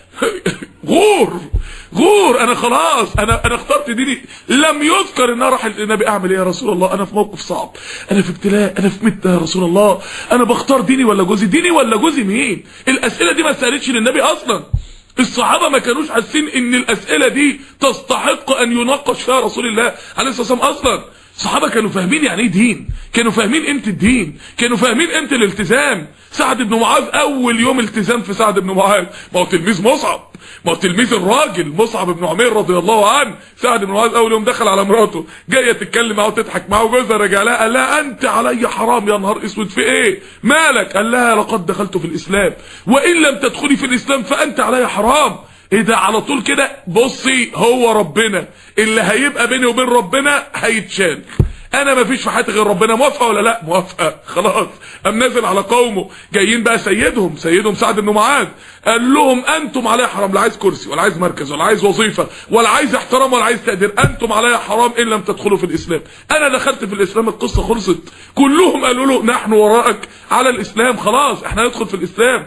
غور غور. انا خلاص انا انا اخترت ديني. لم يذكر ان راح النبي اعمل ايه يا رسول الله؟ انا في موقف صعب، انا في ابتلاء، انا في متة يا رسول الله، انا بختار ديني ولا جوزي؟ ديني ولا جوزي مين؟ الاسئله دي ما سالتش للنبي اصلا. الصحابه ما كانوش حاسين ان الاسئله دي تستحق ان يناقش فيها رسول الله عليه الصلاه والسلام اصلا. الصحابه كانوا فاهمين يعني ايه دين، كانوا فاهمين قيمه الدين، كانوا فاهمين قيمه الالتزام. سعد بن معاذ اول يوم التزام في سعد بن معاذ، ما هو تلميذ مصعب، ما هو تلميذ الراجل مصعب بن عمير رضي الله عنه. سعد بن معاذ اول يوم دخل على مراته جايه تتكلم معاه وتضحك معاه، وجوزها رجع لها قال لها انت علي حرام. يا نهار اسود في ايه مالك؟ قال لها لقد دخلت في الاسلام وان لم تدخلي في الاسلام فانت علي حرام. ايه ده على طول كده؟ بصي هو ربنا اللي هيبقى بيني وبين ربنا هيتشال، انا ما فيش في حياتي غير ربنا. موافقه ولا لا؟ موافقه. خلاص قام نازل على قومه، جايين بقى سيدهم سيدهم سعد بن معاذ، قال لهم انتم علي حرام، لا عايز كرسي ولا عايز مركز ولا عايز وظيفه ولا عايز احترام ولا عايز تقدير، انتم علي حرام ان لم تدخلوا في الاسلام. انا دخلت في الاسلام، القصه خلصت. كلهم قالوا له نحن وراءك على الاسلام، خلاص احنا ندخل في الاسلام.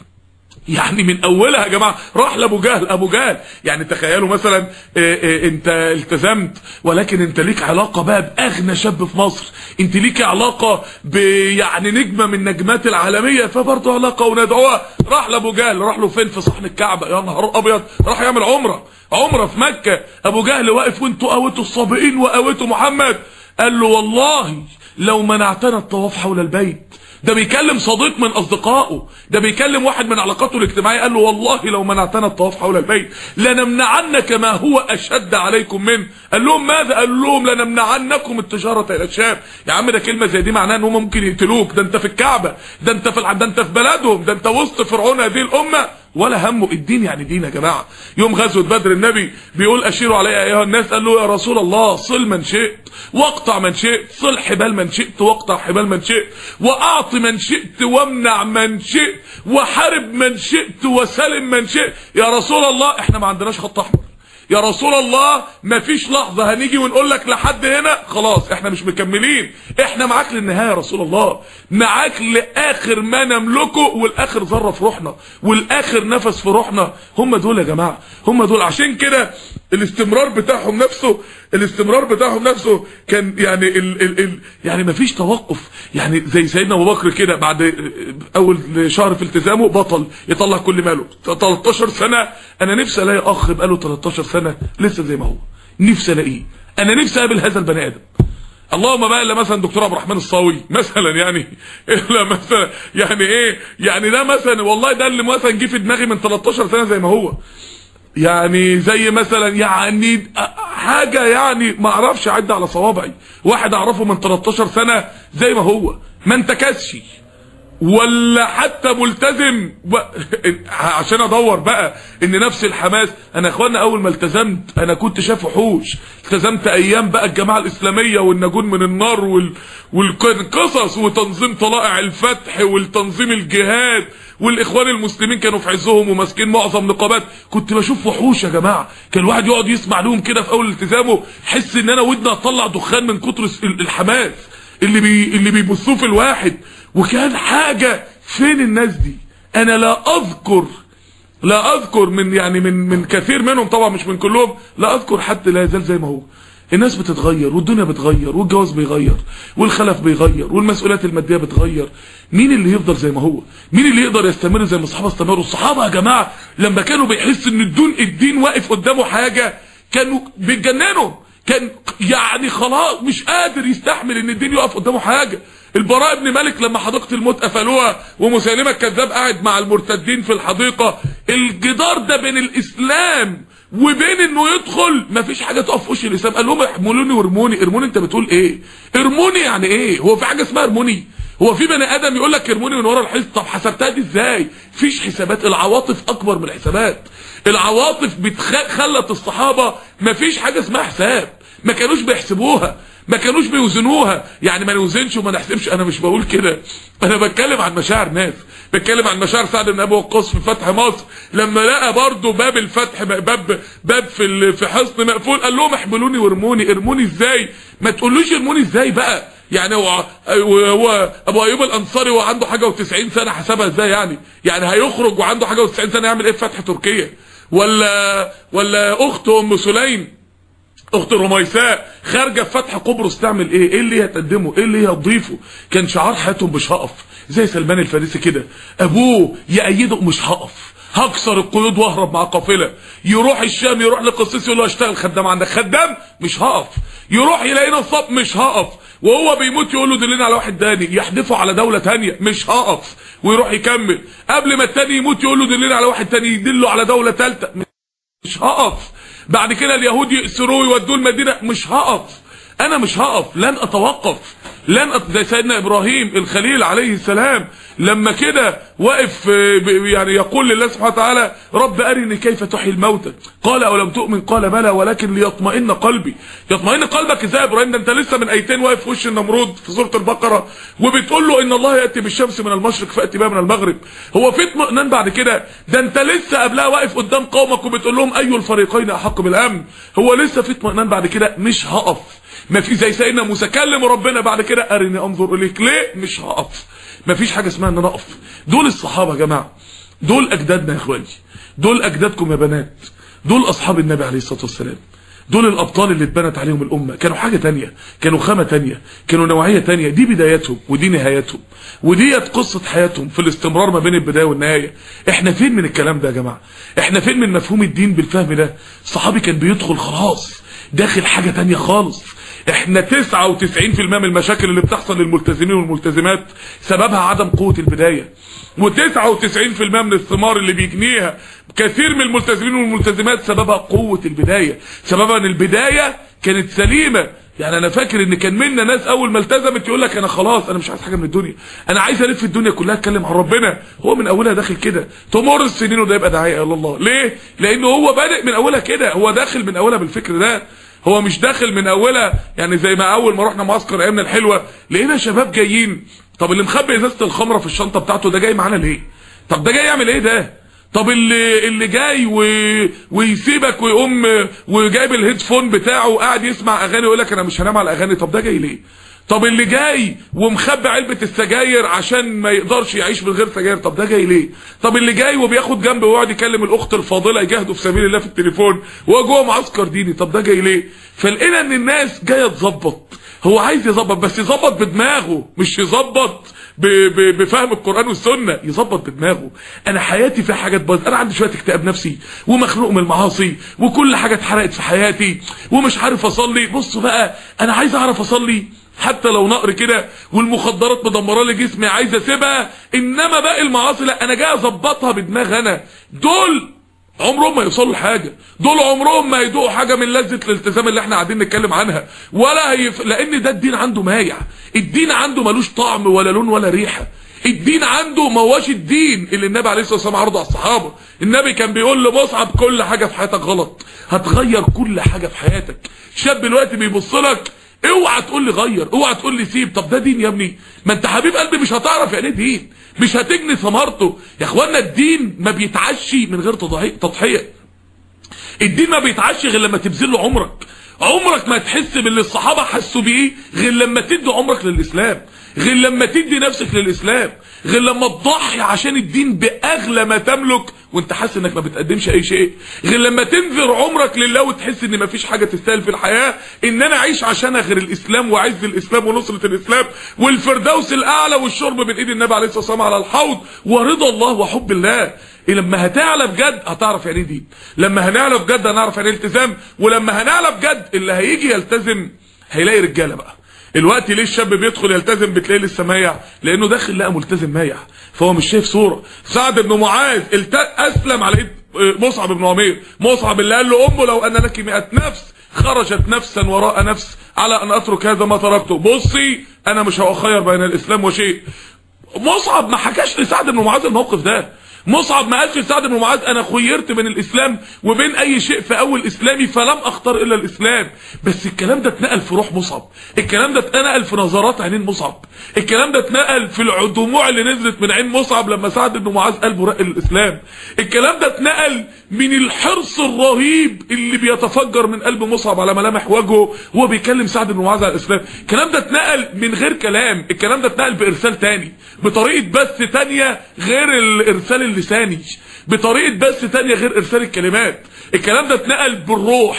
يعني من اولها يا جماعه راح لابو جهل. ابو جهل يعني تخيلوا مثلا إيه إيه انت التزمت، ولكن انت ليك علاقه بقى باغنى شاب في مصر، انت ليك علاقه ب يعني نجمه من نجمات العالميه، فبرضه علاقه وندعوها. راح لابو جهل، راح له فين؟ في صحن الكعبه. يا نهار ابيض، راح يعمل عمره عمره في مكه. ابو جهل واقف وانتوا قويتوا الصابئين وقويتوا محمد. قال له والله لو منعتنا الطواف حول البيت. ده بيكلم صديق من اصدقائه، ده بيكلم واحد من علاقاته الاجتماعيه. قال له والله لو منعتنا الطواف حول البيت لنمنعنك ما هو اشد عليكم منه. قال لهم ماذا؟ قال لهم لنمنعنكم التجاره الى الشام. يا عم ده كلمه زي دي معناها ان هم ممكن يقتلوك، ده انت في الكعبه، ده انت في ده انت في بلدهم، ده انت وسط فرعون هذه الامه، ولا همه. الدين يعني دين يا جماعه. يوم غزوه بدر النبي بيقول اشيروا علي ايها الناس. قال له يا رسول الله صل من شئت واقطع من شئت، صل حبال من شئت واقطع حبال من شئت، واعط من شئت وامنع من شئت، وحارب من شئت وسلم من شئت. يا رسول الله احنا ما عندناش خط احمر، يا رسول الله ما فيش لحظه هنيجي ونقول لك لحد هنا خلاص احنا مش مكملين، احنا معاك للنهايه يا رسول الله، معاك لاخر ما نملكه والاخر ذره في روحنا والاخر نفس في روحنا. هم دول يا جماعه، هم دول. عشان كده الاستمرار بتاعهم نفسه الاستمرار بتاعهم نفسه كان يعني ال ال ال يعني ما فيش توقف. يعني زي سيدنا ابو بكر كده بعد اول شهر في التزامه بطل يطلع كل ماله. تلتاشر سنه انا نفسي الاقي اخ بقاله تلتاشر سنه لسه زي ما هو، نفسي الاقيه. انا نفسي اقابل هذا البني ادم. اللهم بقى الا مثلا دكتور عبد الرحمن الصاوي مثلا، يعني الا مثلا يعني ايه يعني ده مثلا والله ده اللي مثلا جه في دماغي من تلتاشر سنه زي ما هو. يعني زي مثلا يعني حاجه يعني ما اعرفش اعد على صوابعي واحد اعرفه من تلتاشر سنه زي ما هو، ما انتكسش ولا حتى ملتزم و... عشان ادور بقى ان نفس الحماس. انا اخوانا اول ما التزمت انا كنت شايف وحوش، التزمت ايام بقى الجماعه الاسلاميه والنجون من النار وال... والقصص وتنظيم طلائع الفتح والتنظيم الجهاد، والاخوان المسلمين كانوا في عزهم وماسكين معظم نقابات. كنت بشوف وحوش يا جماعه، كان الواحد يقعد يسمع لهم كده في اول التزامه حس ان انا ودني اطلع دخان من كتر الحماس اللي بي... اللي بيبثوه في الواحد. وكان حاجة فين الناس دي؟ انا لا اذكر لا اذكر من يعني من من كثير منهم طبعا مش من كلهم، لا اذكر حد لا يزال زي ما هو. الناس بتتغير والدنيا بتغير والجواز بيغير والخلف بيغير والمسؤوليات المادية بتغير. مين اللي يفضل زي ما هو؟ مين اللي يقدر يستمر زي ما الصحابة استمروا؟ الصحابة يا جماعة لما كانوا بيحسوا ان الدين الدين واقف قدامه حاجة كانوا بيتجننوا، كان يعني خلاص مش قادر يستحمل ان الدين يقف قدامه حاجة. البراء بن مالك لما حديقة الموت قفلوها ومسيلمة الكذاب قاعد مع المرتدين في الحديقة، الجدار ده بين الاسلام وبين انه يدخل مفيش حاجه تقف في وش الاسلام. قال لهم احملوني وارموني. ارموني انت بتقول ايه؟ ارموني يعني ايه؟ هو في حاجه اسمها ارموني؟ هو في بني ادم يقول لك ارموني من ورا الحيط؟ طب حسبتها دي ازاي؟ فيش حسابات. العواطف اكبر من الحسابات. العواطف بتخلت الصحابه مفيش حاجه اسمها حساب، ما كانوش بيحسبوها، ما كانوش بيوزنوها. يعني ما نوزنش وما نحسبش، انا مش بقول كده، انا بتكلم عن مشاعر ناس، بتكلم عن مشاعر سعد بن ابي وقاص في فتح مصر لما لقى برضه باب الفتح باب باب في في حصن مقفول. قال لهم احملوني وارموني. ارموني ازاي؟ ما تقولوش ارموني ازاي بقى. يعني هو هو ابو ايوب الانصاري وعنده حاجه وتسعين سنه حسبها ازاي يعني؟ يعني هيخرج وعنده حاجه وتسعين سنه يعمل ايه في فتح تركيا؟ ولا ولا اخته ام سليم اخت رميساء خارجه في فتح قبرص تعمل ايه؟ ايه اللي هتقدمه؟ ايه اللي هتضيفه؟ كان شعار حياتهم مش هقف، زي سلمان الفارسي كده، ابوه يأيده مش هقف، هكسر القيود واهرب مع قافله. يروح الشام يروح لقسيس يقول له اشتغل خدام عندك، خدام مش هقف. يروح يلاقي نصاب مش هقف، وهو بيموت يقول له دلنا على واحد تاني، يحدفه على دولة تانية مش هقف ويروح يكمل، قبل ما التاني يموت يقول له دلنا على واحد تاني يدله على دولة تالتة مش هقف، بعد كده اليهود يأسروه ويودوه المدينة مش هقف، انا مش هقف، لن اتوقف، لن أت... زي سيدنا ابراهيم الخليل عليه السلام لما كده واقف يعني يقول لله سبحانه وتعالى رب ارني كيف تحيي الموتى، قال اولم تؤمن قال بلى ولكن ليطمئن قلبي. يطمئن قلبك ازاي يا ابراهيم؟ ده انت لسه من ايتين واقف في وش النمرود في سوره البقره وبتقول له ان الله ياتي بالشمس من المشرق فاتي بها من المغرب، هو في اطمئنان بعد كده؟ ده انت لسه قبلها واقف قدام قومك وبتقول لهم اي الفريقين احق بالامن، هو لسه في اطمئنان بعد كده؟ مش هقف. ما في زي سيدنا موسى كلم ربنا بعد كده ارني انظر اليك، ليه؟ مش هقف. ما فيش حاجه اسمها ان انا اقف. دول الصحابه يا جماعه، دول اجدادنا يا اخواني، دول اجدادكم يا بنات، دول اصحاب النبي عليه الصلاه والسلام، دول الابطال اللي اتبنت عليهم الامه، كانوا حاجه تانية، كانوا خامه تانية، كانوا نوعيه تانية، دي بداياتهم ودي نهايتهم وديت قصه حياتهم في الاستمرار ما بين البدايه والنهايه. احنا فين من الكلام ده يا جماعه؟ احنا فين من مفهوم الدين بالفهم ده؟ الصحابي كان بيدخل خلاص داخل حاجه تانية خالص. احنا تسعة وتسعين في المية من المشاكل اللي بتحصل للملتزمين والملتزمات سببها عدم قوة البداية، وتسعة وتسعين في المية من الثمار اللي بيجنيها كثير من الملتزمين والملتزمات سببها قوة البداية، سببها ان البداية كانت سليمة. يعني انا فاكر ان كان منا ناس اول ما التزمت يقول لك انا خلاص انا مش عايز حاجه من الدنيا، انا عايز الف الدنيا كلها اتكلم عن ربنا. هو من اولها داخل كده، تمر السنين وده يبقى داعيه الى الله. ليه؟ لانه هو بادئ من اولها كده، هو داخل من اولها بالفكر ده، هو مش داخل من اولها يعني زي ما اول ما رحنا معسكر ايامنا الحلوه لقينا شباب جايين، طب اللي مخبي ازازه الخمره في الشنطه بتاعته ده جاي معانا ليه؟ طب ده جاي يعمل ايه ده؟ طب اللي اللي جاي و... ويسيبك ويقوم وجايب الهيدفون بتاعه وقاعد يسمع اغاني ويقول لك انا مش هنام على الاغاني، طب ده جاي ليه؟ طب اللي جاي ومخبي علبه السجاير عشان ما يقدرش يعيش من غير سجاير، طب ده جاي ليه؟ طب اللي جاي وبياخد جنبه ويقعد يكلم الاخت الفاضله يجاهدوا في سبيل الله في التليفون وهو جوه معسكر ديني، طب ده جاي ليه؟ فلقينا ان الناس جايه تظبط، هو عايز يظبط بس يظبط بدماغه، مش يظبط بفهم القرآن والسنة، يظبط بدماغه. انا حياتي فيها حاجات باظت، انا عندي شويه اكتئاب نفسي ومخنوق من المعاصي وكل حاجه اتحرقت في حياتي ومش عارف اصلي. بصوا بقى انا عايز اعرف اصلي حتى لو نقر كده، والمخدرات مدمره لي جسمي عايز اسيبها، انما باقي المعاصي لا انا جاي اظبطها بدماغ انا. دول عمرهم ما يوصلوا لحاجه، دول عمرهم ما يدوقوا حاجه من لذه الالتزام اللي احنا قاعدين نتكلم عنها، ولا هيف... لان ده الدين عنده مايع، الدين عنده ملوش طعم ولا لون ولا ريحه، الدين عنده ما هوش الدين اللي النبي عليه الصلاه والسلام عرضه على الصحابه. النبي كان بيقول لمصعب كل حاجه في حياتك غلط هتغير كل حاجه في حياتك. شاب دلوقتي بيبص لك اوعى تقول لي غير، اوعى تقول لي سيب، طب ده دين يا ابني؟ ما انت حبيب قلبي مش هتعرف يعني ايه دين، مش هتجني ثمرته يا اخوانا. الدين ما بيتعشي من غير تضحيه، الدين ما بيتعشي غير لما تبذل له عمرك، عمرك ما تحس باللي الصحابه حسوا بيه غير لما تدي عمرك للاسلام، غير لما تدي نفسك للاسلام، غير لما تضحي عشان الدين باغلى ما تملك وانت حاسس انك ما بتقدمش اي شيء، غير لما تنذر عمرك لله وتحس ان مفيش حاجه تستاهل في الحياه ان انا اعيش عشانها غير الاسلام وعز الاسلام ونصره الاسلام والفردوس الاعلى والشرب من ايد النبي عليه الصلاه والسلام على الحوض ورضا الله وحب الله. لما هتعلى بجد هتعرف يعني ايه دين، لما هنعلى بجد هنعرف يعني ايه التزام، ولما هنعلى بجد اللي هيجي يلتزم هيلاقي رجاله بقى. الوقت ليه الشاب بيدخل يلتزم بتلاقيه لسه مايع؟ لانه داخل لقى ملتزم مايع فهو مش شايف صوره. سعد بن معاذ اسلم على ايد مصعب بن عمير، مصعب اللي قال له امه لو ان لك مئة نفس خرجت نفسا وراء نفس على ان اترك هذا ما تركته، بصي انا مش هأخير بين الاسلام وشيء. مصعب ما حكاش لسعد بن معاذ الموقف ده، مصعب ما قالش لسعد بن معاذ انا خيرت بين الاسلام وبين اي شيء في اول اسلامي فلم اختار الا الاسلام، بس الكلام ده اتنقل في روح مصعب، الكلام ده اتنقل في نظرات عينين مصعب، الكلام ده اتنقل في الدموع اللي نزلت من عين مصعب لما سعد بن معاذ قال برق الاسلام، الكلام ده اتنقل من الحرص الرهيب اللي بيتفجر من قلب مصعب على ملامح وجهه وهو بيكلم سعد بن معاذ على الاسلام، الكلام ده اتنقل من غير كلام، الكلام ده اتنقل بارسال تاني بطريقه بث تانيه غير الارسال اللساني، بطريقه بث تانيه غير ارسال الكلمات، الكلام ده اتنقل بالروح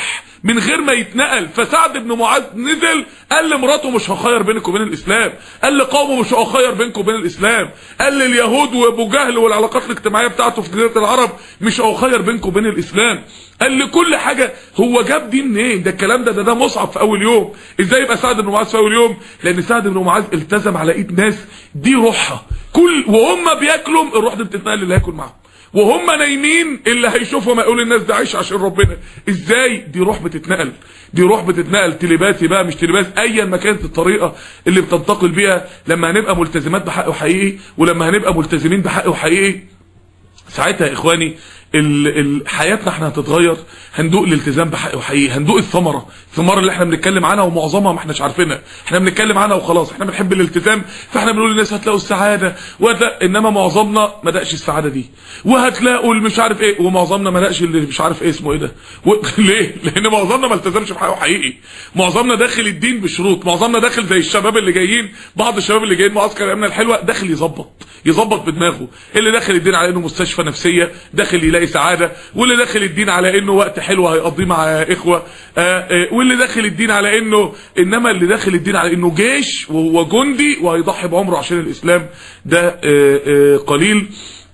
من غير ما يتنقل. فسعد بن معاذ نزل قال لمراته مش هخير بينك وبين الاسلام، قال لقومه مش هخير بينك وبين الاسلام، قال لليهود وابو جهل والعلاقات الاجتماعيه بتاعته في جزيره العرب مش هخير بينك وبين الاسلام، قال لكل حاجه. هو جاب دي منين؟ ده الكلام ده ده ده مصعب في اول يوم. ازاي يبقى سعد بن معاذ في اول يوم؟ لان سعد بن معاذ التزم على ايد ناس دي روحها، كل وهم بياكلوا الروح دي بتتنقل اللي هياكل معاهم، وهم نايمين اللي هيشوفوا ما يقول الناس ده عايش عشان ربنا. ازاي؟ دي روح بتتنقل، دي روح بتتنقل تليباسي بقى مش تليباس، ايا ما كانت الطريقه اللي بتنتقل بيها. لما هنبقى ملتزمات بحق وحقيقي، ولما هنبقى ملتزمين بحق وحقيقي، ساعتها يا اخواني ال ال حياتنا احنا هتتغير. هندوق الالتزام بحق وحقيقي، هندوق الثمره، الثمره اللي احنا بنتكلم عنها ومعظمها ما احناش عارفينها، احنا بنتكلم عنها وخلاص، احنا بنحب الالتزام فاحنا بنقول للناس هتلاقوا السعاده وهتلاقوا، انما معظمنا ما دقش السعاده دي، وهتلاقوا مش عارف ايه، ومعظمنا ما دقش اللي مش عارف ايه اسمه ايه ده و... ليه؟ لان معظمنا ما التزمش بحق وحقيقي، معظمنا داخل الدين بشروط، معظمنا داخل زي الشباب اللي جايين، بعض الشباب اللي جايين معسكر ايامنا الحلوه داخل يظبط يظبط بدماغه، اللي داخل الدين على انه مستشفى نفسيه داخل يلاقي سعاده، واللي داخل الدين على انه وقت حلو هيقضيه مع اخوه، آآ آآ واللي داخل الدين على انه، انما اللي داخل الدين على انه جيش وهو جندي وهيضحي بعمره عشان الاسلام، ده آآ آآ قليل.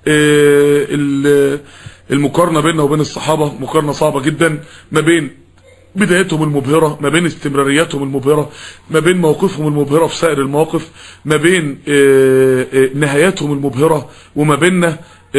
المقارنه بيننا وبين الصحابه مقارنه صعبه جدا، ما بين بدايتهم المبهرة، ما بين استمرارياتهم المبهرة، ما بين موقفهم المبهرة في سائر المواقف، ما بين نهاياتهم المبهرة، وما بيننا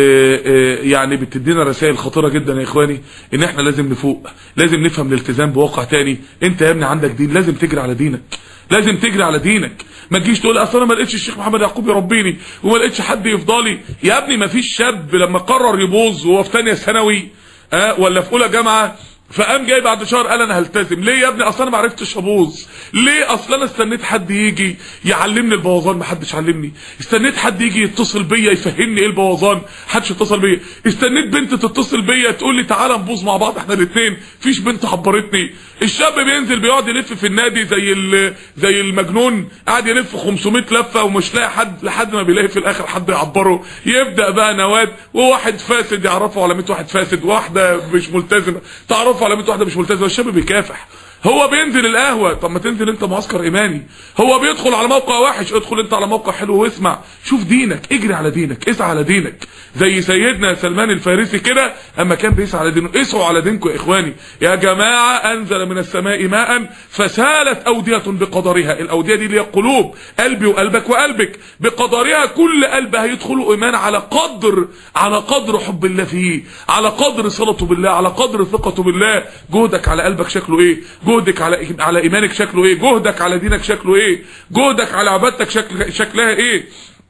يعني بتدينا رسائل خطيرة جدا يا اخواني، ان احنا لازم نفوق، لازم نفهم الالتزام بواقع تاني. انت يا ابني عندك دين، لازم تجري على دينك، لازم تجري على دينك. ما تجيش تقول اصل انا ما لقيتش الشيخ محمد يعقوب يربيني وما لقيتش حد يفضلي. يا ابني ما فيش شاب لما قرر يبوظ وهو في ثانيه ثانوي اه ولا في اولى جامعه فقام جاي بعد شهر قال انا هلتزم. ليه يا ابني؟ اصل انا ما عرفتش ابوظ. ليه؟ اصل انا استنيت حد يجي يعلمني البوظان، ما حدش علمني. استنيت حد يجي يتصل بيا يفهمني ايه البوظان، حدش اتصل بيا. استنيت بنت تتصل بيا تقول لي تعالى نبوظ مع بعض احنا الاثنين، فيش بنت عبرتني. الشاب بينزل بيقعد يلف في النادي زي زي المجنون، قاعد يلف خمسمية لفه ومش لاقي حد، لحد ما بيلاقي في الاخر حد يعبره. يبدا بقى نواد وواحد فاسد يعرفه على مية واحد فاسد، واحده مش ملتزمه تعرفه على مية واحده مش ملتزمه. الشاب بيكافح، هو بينزل القهوه، طب ما تنزل انت معسكر ايماني. هو بيدخل على موقع وحش، ادخل انت على موقع حلو واسمع، شوف دينك، اجري على دينك، اسعى على دينك، زي سيدنا سلمان الفارسي كده اما كان بيسعى على دينه. اسعوا على دينكم يا اخواني. يا جماعه انزل من السماء ماء فسالت اوديه بقدرها، الاوديه دي اللي هي القلوب، قلبي وقلبك وقلبك، بقدرها كل قلب هيدخلوا ايمان على قدر على قدر حب الله فيه، على قدر صلته بالله، على قدر ثقته بالله. جهدك على قلبك شكله ايه؟ جهدك على على ايمانك شكله ايه؟ جهدك على دينك شكله ايه؟ جهدك على عبادتك شكل شكلها ايه؟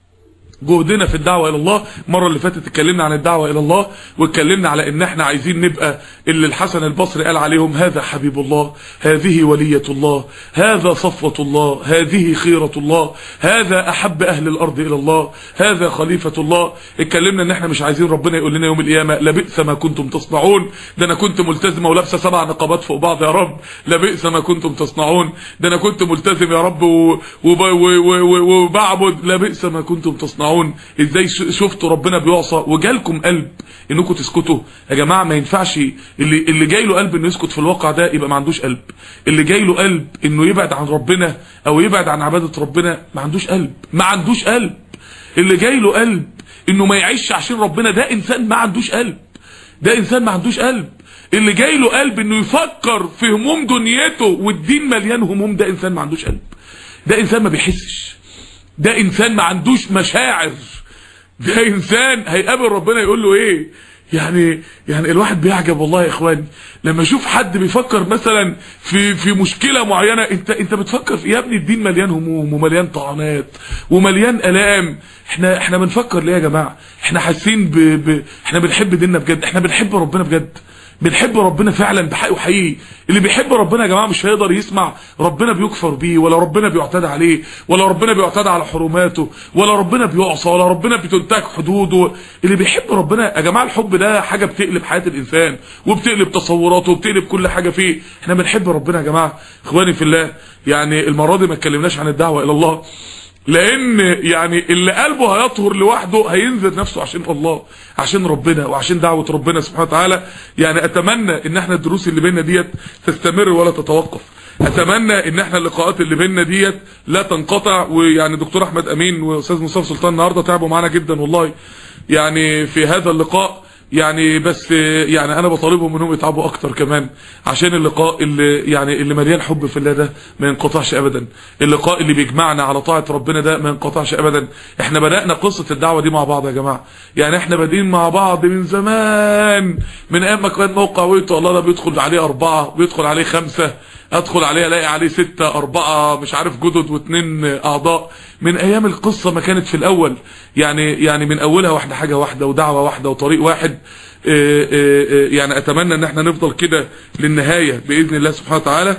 جهدنا في الدعوه الى الله. المره اللي فاتت اتكلمنا عن الدعوه الى الله، واتكلمنا على ان احنا عايزين نبقى اللي الحسن البصري قال عليهم هذا حبيب الله، هذه وليه الله، هذا صفوه الله، هذه خيره الله، هذا احب اهل الارض الى الله، هذا خليفه الله. اتكلمنا ان احنا مش عايزين ربنا يقول لنا يوم القيامه لبئس ما كنتم تصنعون، ده انا كنت ملتزمه ولابسه سبع نقابات فوق بعض يا رب، لبئس ما كنتم تصنعون، ده انا كنت ملتزم يا رب وبعبد، لبئس ما كنتم تصنعون. ازاي شفتوا ربنا بيعصى وجالكم قلب انكم تسكتوا؟ يا جماعه ما ينفعش اللي اللي جاي له قلب انه يسكت في الواقع ده يبقى ما عندوش قلب. اللي جاي له قلب انه يبعد عن ربنا او يبعد عن عباده ربنا ما عندوش قلب، ما عندوش قلب. اللي جاي له قلب انه ما يعيش عشان ربنا ده انسان ما عندوش قلب، ده انسان ما عندوش قلب. اللي جاي له قلب انه يفكر في هموم دنيته والدين مليان هموم، ده انسان ما عندوش قلب، ده انسان ما بيحسش، ده انسان ما عندوش مشاعر، ده انسان هيقابل ربنا يقول له ايه؟ يعني يعني الواحد بيعجب والله يا اخواني لما اشوف حد بيفكر مثلا في في مشكله معينه. انت انت بتفكر في يا ابني الدين مليان هموم ومليان طعنات ومليان الام. احنا احنا بنفكر ليه يا جماعه؟ احنا حاسين ب... ب... احنا بنحب ديننا بجد، احنا بنحب ربنا بجد، بنحب ربنا فعلا بحق وحقيقي. اللي بيحب ربنا يا جماعه مش هيقدر يسمع ربنا بيكفر بيه، ولا ربنا بيعتدى عليه، ولا ربنا بيعتدى على حرماته، ولا ربنا بيعصى، ولا ربنا بتنتهك حدوده. اللي بيحب ربنا يا جماعه الحب ده حاجه بتقلب حياه الانسان وبتقلب تصوراته وبتقلب كل حاجه فيه. احنا بنحب ربنا يا جماعه. اخواني في الله، يعني المره دي ما اتكلمناش عن الدعوه الى الله، لان يعني اللي قلبه هيطهر لوحده هينزل نفسه عشان الله، عشان ربنا وعشان دعوة ربنا سبحانه وتعالى. يعني اتمنى ان احنا الدروس اللي بينا ديت تستمر ولا تتوقف. اتمنى ان احنا اللقاءات اللي بينا ديت لا تنقطع. ويعني دكتور احمد امين واستاذ مصطفى سلطان النهارده تعبوا معانا جدا والله يعني في هذا اللقاء، يعني بس يعني انا بطالبهم انهم يتعبوا اكتر كمان عشان اللقاء اللي يعني اللي مليان حب في الله ده ما ينقطعش ابدا، اللقاء اللي بيجمعنا على طاعة ربنا ده ما ينقطعش ابدا. احنا بدأنا قصة الدعوة دي مع بعض يا جماعة، يعني احنا بادئين مع بعض من زمان، من ايام ما كان موقع ويتو الله ده بيدخل عليه اربعة بيدخل عليه خمسة، ادخل عليه الاقي عليه ستة اربعة مش عارف جدد واتنين اعضاء، من ايام القصة ما كانت في الاول، يعني يعني من اولها واحدة حاجة واحدة ودعوة واحدة وطريق واحد. اه اه يعني اتمنى ان احنا نفضل كده للنهاية باذن الله سبحانه وتعالى،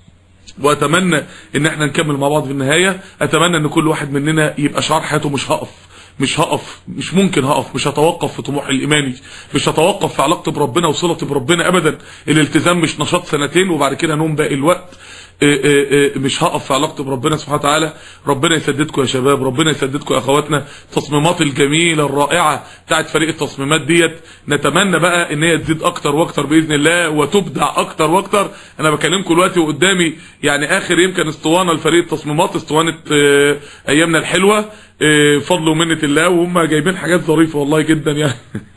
واتمنى ان احنا نكمل مع بعض في النهاية. اتمنى ان كل واحد مننا يبقى شعار حياته مش هقف مش هقف مش ممكن هقف، مش هتوقف في طموحي الايماني، مش هتوقف في علاقتي بربنا وصلتي بربنا ابدا. الالتزام مش نشاط سنتين وبعد كده نوم باقي الوقت. إيه إيه إيه مش هقف في علاقتي بربنا سبحانه وتعالى. ربنا يسددكم يا شباب، ربنا يسددكم يا اخواتنا. التصميمات الجميله الرائعه بتاعت فريق التصميمات ديت نتمنى بقى ان هي تزيد اكتر واكتر باذن الله وتبدع اكتر واكتر. انا بكلمكم دلوقتي وقدامي يعني اخر يمكن اسطوانه لفريق التصميمات، اسطوانه اه ايامنا الحلوه، اه فضل ومنه الله، وهم جايبين حاجات ظريفه والله جدا يعني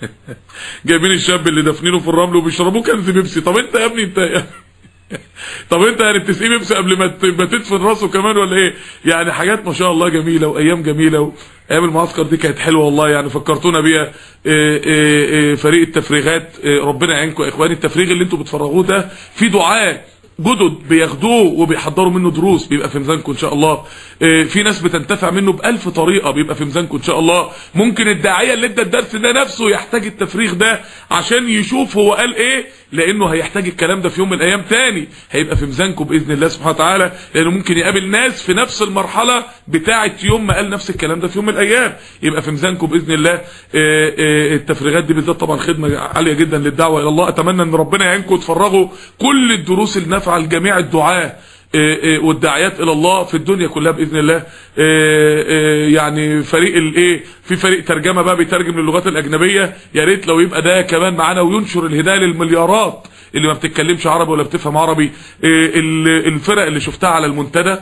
جايبين الشاب اللي دافنينه في الرمل وبيشربوه كنز بيبسي. طب انت يا ابني انت يعني طب انت يعني بتسقيه بيبسي قبل ما تدفن راسه كمان ولا ايه؟ يعني حاجات ما شاء الله جميله وايام جميله. ايام المعسكر دي كانت حلوه والله، يعني فكرتونا بيها. اه اه اه فريق التفريغات، ربنا يعينكم يا اخواني. التفريغ اللي انتوا بتفرغوه ده في دعاء جدد بياخدوه وبيحضروا منه دروس بيبقى في ميزانكم ان شاء الله. اه في ناس بتنتفع منه بألف طريقه بيبقى في ميزانكم ان شاء الله. ممكن الداعيه اللي ادى الدرس ده نفسه يحتاج التفريغ ده عشان يشوف هو قال ايه، لانه هيحتاج الكلام ده في يوم من الايام تاني، هيبقى في ميزانكم باذن الله سبحانه وتعالى، لانه ممكن يقابل ناس في نفس المرحله بتاعه يوم ما قال نفس الكلام ده في يوم من الايام، يبقى في ميزانكم باذن الله. اه اه التفريغات دي بالذات طبعا خدمه عاليه جدا للدعوه الى الله. اتمنى ان ربنا يعينكم تفرغوا كل الدروس النافعه لجميع الدعاة والداعيات الى الله في الدنيا كلها باذن الله. يعني فريق الايه في فريق ترجمه بقى بيترجم للغات الاجنبيه، يا ريت لو يبقى ده كمان معانا وينشر الهدايه للمليارات اللي ما بتتكلمش عربي ولا بتفهم عربي. الفرق اللي شفتها على المنتدى،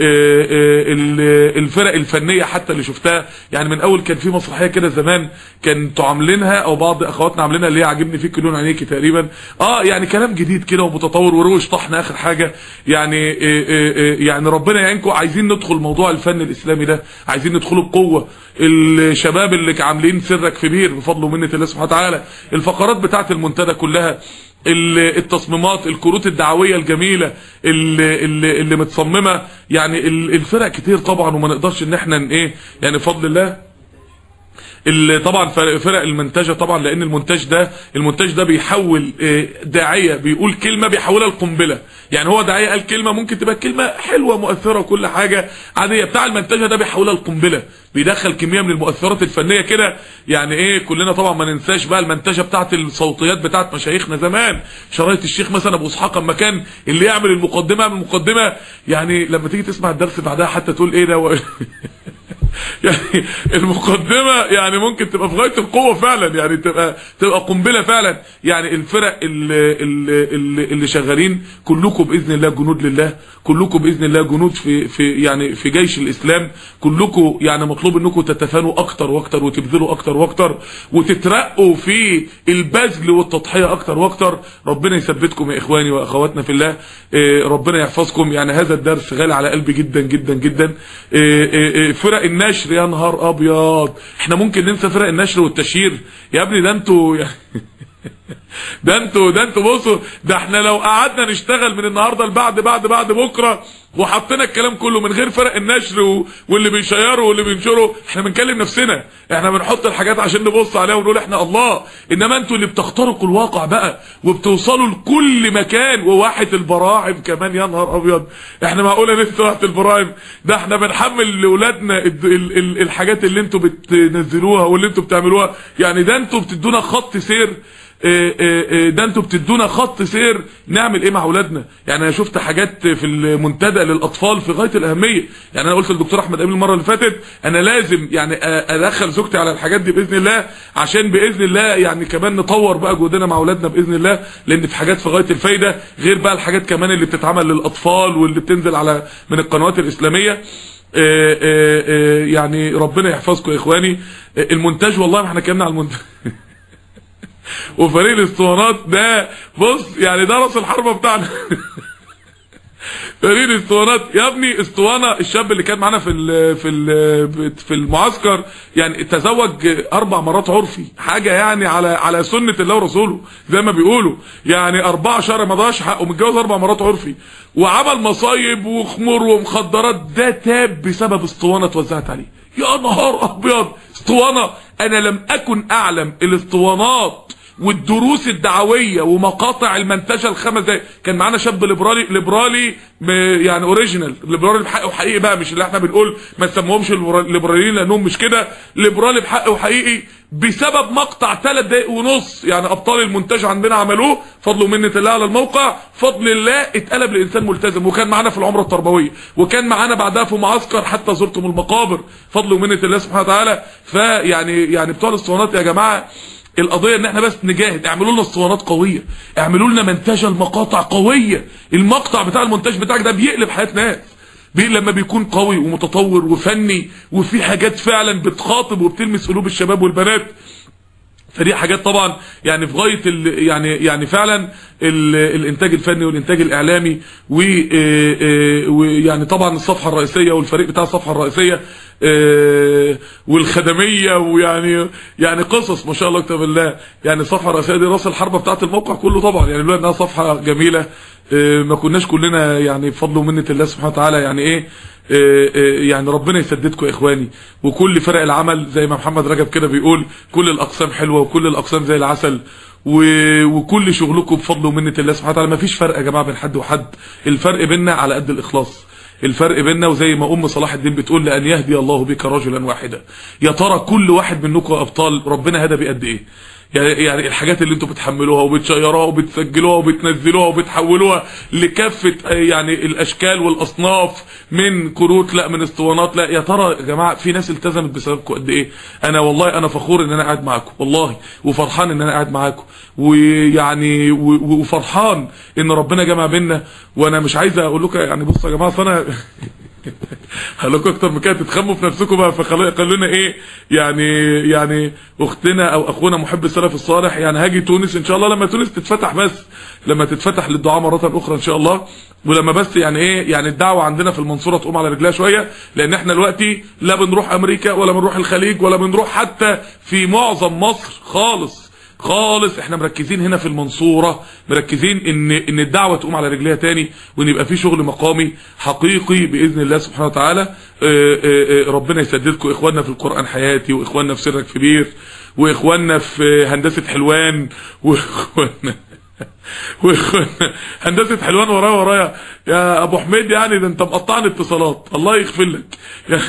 الفرق الفنيه حتى اللي شفتها، يعني من اول كان في مسرحيه كده زمان كانوا عاملينها او بعض اخواتنا عاملينها اللي هي عاجبني فيك لون عينيكي تقريبا، اه يعني كلام جديد كده ومتطور وروش طحن اخر حاجه. يعني يعني ربنا يعينكم. عايزين ندخل موضوع الفن الاسلامي ده، عايزين ندخله بقوه. الشباب اللي عاملين سرك في بير بفضل ومنه الله سبحانه وتعالى، الفقرات بتاعه المنتدى كلها، التصميمات، الكروت الدعويه الجميله اللي, اللي, اللي متصممه، يعني الفرق كتير طبعا وما نقدرش ان احنا ايه يعني بفضل الله. اللي طبعا فرق المنتجه طبعا، لان المونتاج ده المونتاج ده بيحول داعيه بيقول كلمه بيحولها لقنبله. يعني هو داعيه قال كلمه ممكن تبقى كلمه حلوه مؤثره وكل حاجه عاديه، بتاع المنتجه ده بيحولها لقنبله، بيدخل كميه من المؤثرات الفنيه كده. يعني ايه كلنا طبعا ما ننساش بقى المنتجه بتاعت الصوتيات بتاعت مشايخنا زمان، شرايط الشيخ مثلا ابو اسحاق اما كان اللي يعمل المقدمه يعمل المقدمه، يعني لما تيجي تسمع الدرس بعدها حتى تقول ايه ده و... يعني المقدمه يعني ممكن تبقى في غايه القوه فعلا، يعني تبقى تبقى قنبله فعلا. يعني الفرق اللي, اللي, اللي شغالين كلكم باذن الله جنود لله، كلكم باذن الله جنود في في يعني في جيش الاسلام، كلكم يعني مطلوب انكم تتفانوا اكتر واكتر وتبذلوا اكتر واكتر وتترقوا في البذل والتضحيه اكتر واكتر. ربنا يثبتكم يا اخواني واخواتنا في الله، ربنا يحفظكم. يعني هذا الدرس غالي على قلبي جدا جدا جدا. فرق النشر يا نهار ابيض، احنا ممكن ننسى فرق النشر والتشهير يا ابني؟ ده انتوا ده انتوا ده انتوا بصوا، ده احنا لو قعدنا نشتغل من النهارده لبعد بعد بعد بكره وحطينا الكلام كله من غير فرق النشر واللي بيشيروا واللي بينشروا، احنا بنكلم نفسنا، احنا بنحط الحاجات عشان نبص عليها ونقول احنا الله. انما انتوا اللي بتخترقوا الواقع بقى وبتوصلوا لكل مكان. وواحة البراعم كمان يا نهار ابيض، احنا معقوله ننسى واحة البراعم؟ ده احنا بنحمل لاولادنا الحاجات اللي انتوا بتنزلوها واللي انتوا بتعملوها. يعني ده انتوا بتدونا خط سير، ده انتوا بتدونا خط سير نعمل ايه مع اولادنا. يعني انا شفت حاجات في المنتدى للاطفال في غايه الاهميه. يعني انا قلت للدكتور احمد امين المره اللي فاتت انا لازم يعني ادخل زوجتي على الحاجات دي باذن الله، عشان باذن الله يعني كمان نطور بقى جهدنا مع اولادنا باذن الله، لان في حاجات في غايه الفايده غير بقى الحاجات كمان اللي بتتعمل للاطفال واللي بتنزل على من القنوات الاسلاميه. آآ آآ يعني ربنا يحفظكم يا اخواني. المونتاج والله ما احنا اتكلمنا على المونتاج وفريق الاسطوانات ده بص يعني ده راس الحربه بتاعنا فريق الاسطوانات يا ابني. اسطوانه الشاب اللي كان معانا في ال في ال في المعسكر يعني تزوج اربع مرات عرفي، حاجه يعني على على سنه الله ورسوله زي ما بيقولوا، يعني اربعه شهر ما ضاعش حقه، متجوز اربع مرات عرفي وعمل مصايب وخمور ومخدرات، ده تاب بسبب اسطوانه اتوزعت عليه. يا نهار ابيض، اسطوانه! انا لم اكن اعلم الاسطوانات والدروس الدعويه ومقاطع المنتجه الخمس دقايق. كان معانا شاب ليبرالي ليبرالي يعني اوريجينال، ليبرالي بحق وحقيقي بقى، مش اللي احنا بنقول ما نسموهمش الليبراليين لانهم مش كده، ليبرالي بحق وحقيقي بسبب مقطع ثلاث دقايق ونص. يعني ابطال المونتاج عندنا عملوه فضل ومنه الله على الموقع، فضل الله اتقلب لانسان ملتزم. وكان معانا في العمره التربويه، وكان معانا بعدها في معسكر حتى زرتم المقابر فضل ومنه الله سبحانه وتعالى. فيعني يعني بتوع الاسطوانات يا جماعه القضيه ان احنا بس نجاهد، اعملوا لنا اسطوانات قويه، اعملوا لنا منتجه المقاطع قويه. المقطع بتاع المونتاج بتاعك ده بيقلب حياه ناس، بي لما بيكون قوي ومتطور وفني وفي حاجات فعلا بتخاطب وبتلمس قلوب الشباب والبنات. فدي حاجات طبعا يعني في غايه يعني يعني فعلا ال الانتاج الفني والانتاج الاعلامي ويعني طبعا الصفحه الرئيسيه والفريق بتاع الصفحه الرئيسيه والخدميه، ويعني يعني قصص ما شاء الله كتاب الله. يعني الصفحه الرئيسيه دي راس الحربه بتاعه الموقع كله طبعا، يعني لولا انها صفحه جميله ما كناش كلنا يعني بفضل ومنه الله سبحانه وتعالى يعني ايه يعني ربنا يسددكم يا اخواني. وكل فرق العمل زي ما محمد رجب كده بيقول كل الاقسام حلوه وكل الاقسام زي العسل، وكل شغلكم بفضل ومنه الله سبحانه وتعالى. ما فيش فرق يا جماعه بين حد وحد، الفرق بيننا على قد الاخلاص، الفرق بيننا وزي ما ام صلاح الدين بتقول لان يهدي الله بك رجلا واحدا. يا ترى كل واحد منكم ابطال ربنا هدى بقد ايه؟ يعني الحاجات اللي انتوا بتحملوها وبتشيروها وبتسجلوها وبتنزلوها وبتحولوها لكافه يعني الاشكال والاصناف، من كروت لا من اسطوانات لا، يا ترى يا جماعه في ناس التزمت بسببكم قد ايه؟ انا والله انا فخور ان انا قاعد معاكم والله، وفرحان ان انا قاعد معاكم، ويعني وفرحان ان ربنا جمع بينا. وانا مش عايز اقول لكم يعني بصوا يا جماعه انا هقول لكم اكتر من كده تتخموا في نفسكم بقى، فخلونا ايه يعني يعني اختنا او اخونا محب السلف الصالح يعني هاجي تونس ان شاء الله لما تونس تتفتح، بس لما تتفتح للدعاء مره اخرى ان شاء الله، ولما بس يعني ايه يعني الدعوه عندنا في المنصوره تقوم على رجلها شويه، لان احنا دلوقتي لا بنروح امريكا ولا بنروح الخليج ولا بنروح حتى في معظم مصر خالص خالص. احنا مركزين هنا في المنصورة، مركزين ان ان الدعوة تقوم على رجليها تاني، وان يبقى في شغل مقامي حقيقي باذن الله سبحانه وتعالى. اه اه اه ربنا يسددكم اخواننا في القرآن حياتي، واخواننا في سرك كبير، واخواننا في هندسة حلوان، واخواننا واخواننا هندسة حلوان ورايا ورايا يا ابو حميد، يعني ده انت مقطعني اتصالات الله يغفر لك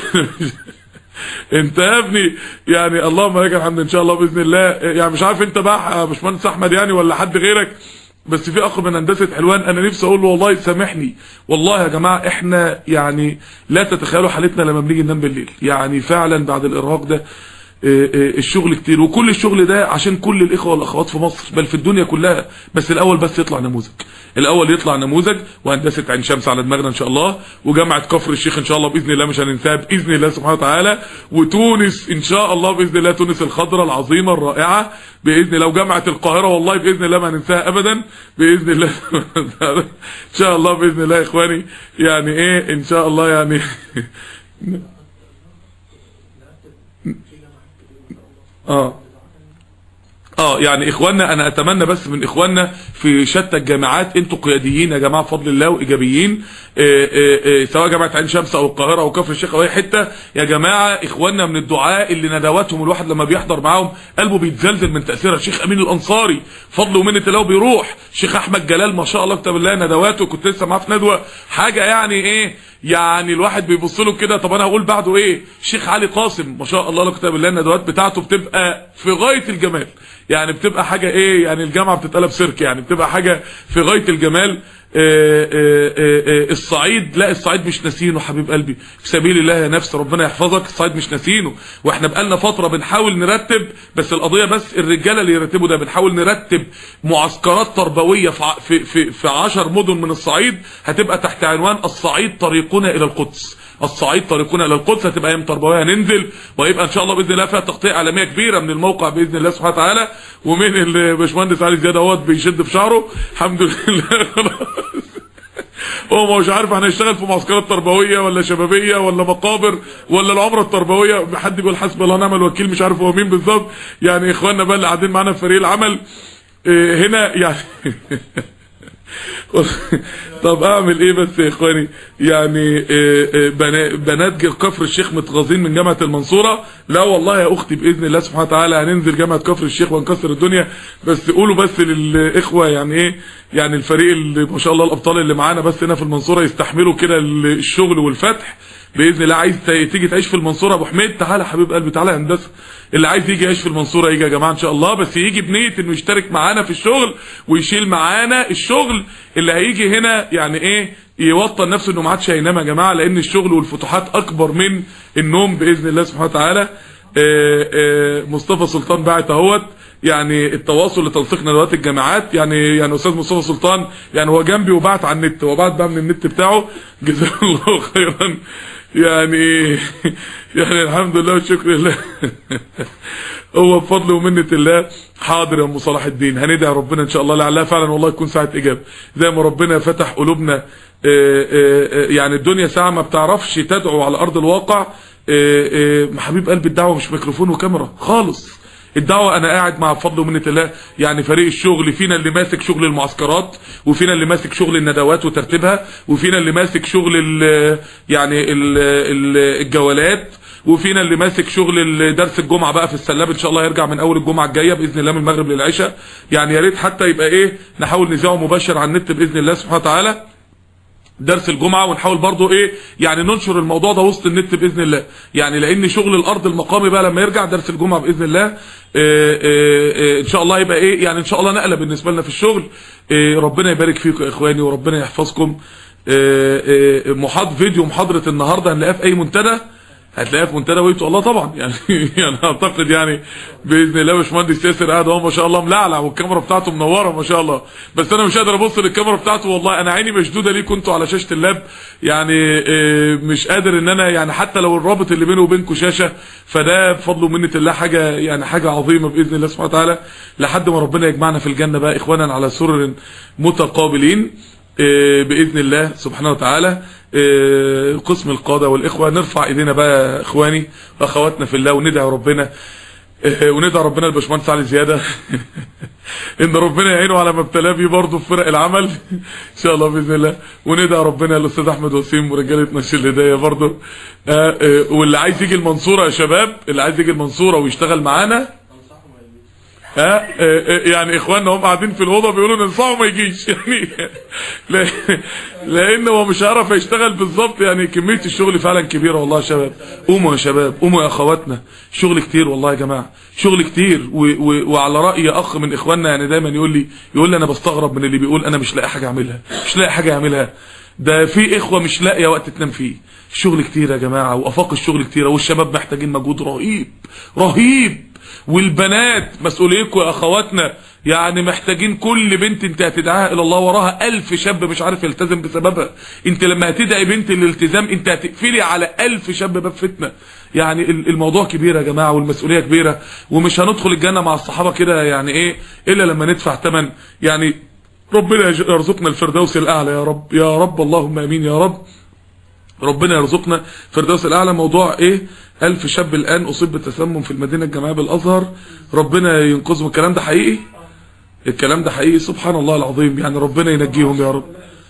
انت يا ابني يعني اللهم لك الحمد ان شاء الله باذن الله. يعني مش عارف انت بقى يا باشمهندس احمد يعني ولا حد غيرك، بس في اخ من هندسه حلوان انا نفسي اقول له والله سامحني والله يا جماعه، احنا يعني لا تتخيلوا حالتنا لما بنيجي ننام بالليل، يعني فعلا بعد الارهاق ده الشغل كتير، وكل الشغل ده عشان كل الاخوه والاخوات في مصر بل في الدنيا كلها. بس الاول بس يطلع نموذج، الاول يطلع نموذج. وهندسه عين شمس على دماغنا ان شاء الله، وجامعه كفر الشيخ ان شاء الله باذن الله مش هننساها باذن الله سبحانه وتعالى، وتونس ان شاء الله باذن الله، تونس الخضراء العظيمه الرائعه باذن الله، وجامعه القاهره والله باذن الله ما هننساها ابدا باذن الله ان شاء الله باذن الله يا اخواني. يعني ايه ان شاء الله يعني اه اه يعني اخواننا انا اتمنى بس من اخواننا في شتى الجامعات، انتوا قياديين يا جماعه بفضل الله وايجابيين، اه اه اه سواء جامعه عين شمس او القاهره او كفر الشيخ او اي حته يا جماعه. اخواننا من الدعاء اللي ندواتهم الواحد لما بيحضر معاهم قلبه بيتزلزل من تاثيرها. الشيخ امين الانصاري فضل ومنه الله بيروح، الشيخ احمد جلال ما شاء الله كتاب الله ندواته، كنت لسه معاه في ندوه حاجه يعني ايه يعني الواحد بيبص له كده. طب انا هقول بعده ايه؟ الشيخ علي قاسم ما شاء الله كتاب الله الندوات بتاعته بتبقى في غايه الجمال، يعني بتبقى حاجه ايه يعني الجامعه بتتقلب سيرك، يعني بتبقى حاجه في غايه الجمال. آآ آآ الصعيد، لا الصعيد مش ناسينه حبيب قلبي في سبيل الله يا نفس، ربنا يحفظك. الصعيد مش ناسينه، واحنا بقالنا فتره بنحاول نرتب، بس القضيه بس الرجاله اللي يرتبوا ده، بنحاول نرتب معسكرات تربويه في في في عشر مدن من الصعيد، هتبقى تحت عنوان الصعيد طريقنا الى القدس. الصعيد طريقنا الى القدس، هتبقى ايام تربويه هننزل، وهيبقى ان شاء الله باذن الله فيها تغطيه اعلاميه كبيره من الموقع باذن الله سبحانه وتعالى، ومن الباشمهندس علي زياد اهوت بيشد في شعره الحمد لله. خلاص هو مش عارف هنشتغل في معسكرات تربويه ولا شبابيه ولا مقابر ولا العمره التربويه، حد بيقول حسبي الله ونعم الوكيل، مش عارف هو مين بالظبط يعني. اخواننا بقى اللي قاعدين معانا في فريق العمل هنا يعني طب اعمل ايه بس يا اخواني يعني؟ بنات كفر الشيخ متغاظين من جامعه المنصوره. لا والله يا اختي باذن الله سبحانه وتعالى هننزل جامعه كفر الشيخ ونكسر الدنيا، بس قولوا بس للاخوه يعني ايه، يعني الفريق اللي ما شاء الله الابطال اللي معانا بس هنا في المنصوره يستحملوا كده الشغل والفتح باذن الله. عايز تيجي تعيش في المنصوره ابو حميد تعالى حبيب قلبي، تعالى يا هندسه. اللي عايز يجي يعيش في المنصوره يجي يا جماعه ان شاء الله، بس يجي بنيه انه يشترك معانا في الشغل ويشيل معانا الشغل. اللي هيجي هنا يعني ايه يوطن نفسه انه ما عادش هينام يا جماعه، لان الشغل والفتوحات اكبر من النوم باذن الله سبحانه وتعالى. مصطفى سلطان باعت اهوت يعني التواصل لتنسيق ندوات الجامعات، يعني يعني استاذ مصطفى سلطان يعني هو جنبي وبعت على النت، هو بعت بقى من النت بتاعه جزاه الله خيرا يعني يعني الحمد لله والشكر لله. هو بفضل ومنة الله. حاضر يا ام صلاح الدين، هندعي ربنا ان شاء الله لعلها فعلا والله تكون ساعه اجابه، زي ما ربنا فتح قلوبنا. يعني الدنيا ساعه ما بتعرفش تدعو على ارض الواقع. حبيب قلبي الدعوه مش ميكروفون وكاميرا خالص، الدعوه انا قاعد مع بفضل ومنة الله يعني فريق الشغل، فينا اللي ماسك شغل المعسكرات، وفينا اللي ماسك شغل الندوات وترتيبها، وفينا اللي ماسك شغل ال يعني ال الجولات، وفينا اللي ماسك شغل درس الجمعه بقى في السلاب ان شاء الله يرجع من اول الجمعه الجايه باذن الله من المغرب للعشاء. يعني يا ريت حتى يبقى ايه نحاول نذيعه مباشر على النت باذن الله سبحانه وتعالى درس الجمعه، ونحاول برضو ايه يعني ننشر الموضوع ده وسط النت باذن الله، يعني لان شغل الارض المقامي بقى لما يرجع درس الجمعه باذن الله اه اه اه ان شاء الله يبقى ايه يعني ان شاء الله نقله بالنسبه لنا في الشغل. ربنا يبارك فيكم يا اخواني وربنا يحفظكم. محاضره فيديو محاضره النهارده هنلاقيها في اي منتدى، هتلاقيها في منتدى ويبت الله طبعا يعني يعني اعتقد يعني باذن الله باشمهندس ياسر قاعد اهو ما شاء الله ملعلع والكاميرا بتاعته منوره ما شاء الله، بس انا مش قادر ابص للكاميرا بتاعته والله، انا عيني مشدوده ليه كنتوا على شاشه اللاب يعني مش قادر ان انا يعني حتى لو الرابط اللي بينه وبينكم شاشه، فده بفضل ومنه الله حاجه يعني حاجه عظيمه باذن الله سبحانه وتعالى، لحد ما ربنا يجمعنا في الجنه بقى اخوانا على سرر متقابلين باذن الله سبحانه وتعالى. قسم القاده والاخوه نرفع ايدينا بقى يا اخواني واخواتنا في الله وندعي ربنا وندعي ربنا للباشمهندس علي زياده ان ربنا يعينه على ما ابتلاه بيه برضه في فرق العمل ان شاء الله باذن الله، وندعي ربنا للاستاذ احمد وسيم ورجاله نشر الهدايه برضه. واللي عايز يجي المنصوره يا شباب، اللي عايز يجي المنصوره ويشتغل معانا ها يعني اخواننا هم قاعدين في الاوضه بيقولوا ننصحه ما يجيش يعني لان هو مش هيعرف يشتغل بالظبط، يعني كميه الشغل فعلا كبيره والله يا شباب. قوموا يا شباب قوموا يا اخواتنا، شغل كتير والله يا جماعه شغل كتير. وعلى راي اخ من اخواننا يعني دايما يقول لي يقول لي انا بستغرب من اللي بيقول انا مش لاقي حاجه اعملها مش لاقي حاجه اعملها، ده في اخوه مش لاقيه وقت تنام فيه. الشغل كتير يا جماعه وافاق الشغل كتيره، والشباب محتاجين مجهود رهيب رهيب، والبنات مسؤوليتكم يا اخواتنا يعني محتاجين كل بنت انت هتدعاها الى الله وراها ألف شاب مش عارف يلتزم بسببها. انت لما هتدعي بنت الالتزام انت هتقفلي على ألف شاب باب فتنه. يعني الموضوع كبير يا جماعه والمسؤوليه كبيره، ومش هندخل الجنه مع الصحابه كده يعني ايه الا لما ندفع ثمن. يعني ربنا يرزقنا الفردوس الاعلى يا رب يا رب اللهم امين يا رب. ربنا يرزقنا فردوس الاعلى. موضوع ايه ألف شاب الان اصيب بالتسمم في المدينه الجامعيه بالازهر، ربنا ينقذهم. الكلام ده حقيقي الكلام ده حقيقي سبحان الله العظيم، يعني ربنا ينجيهم يا رب.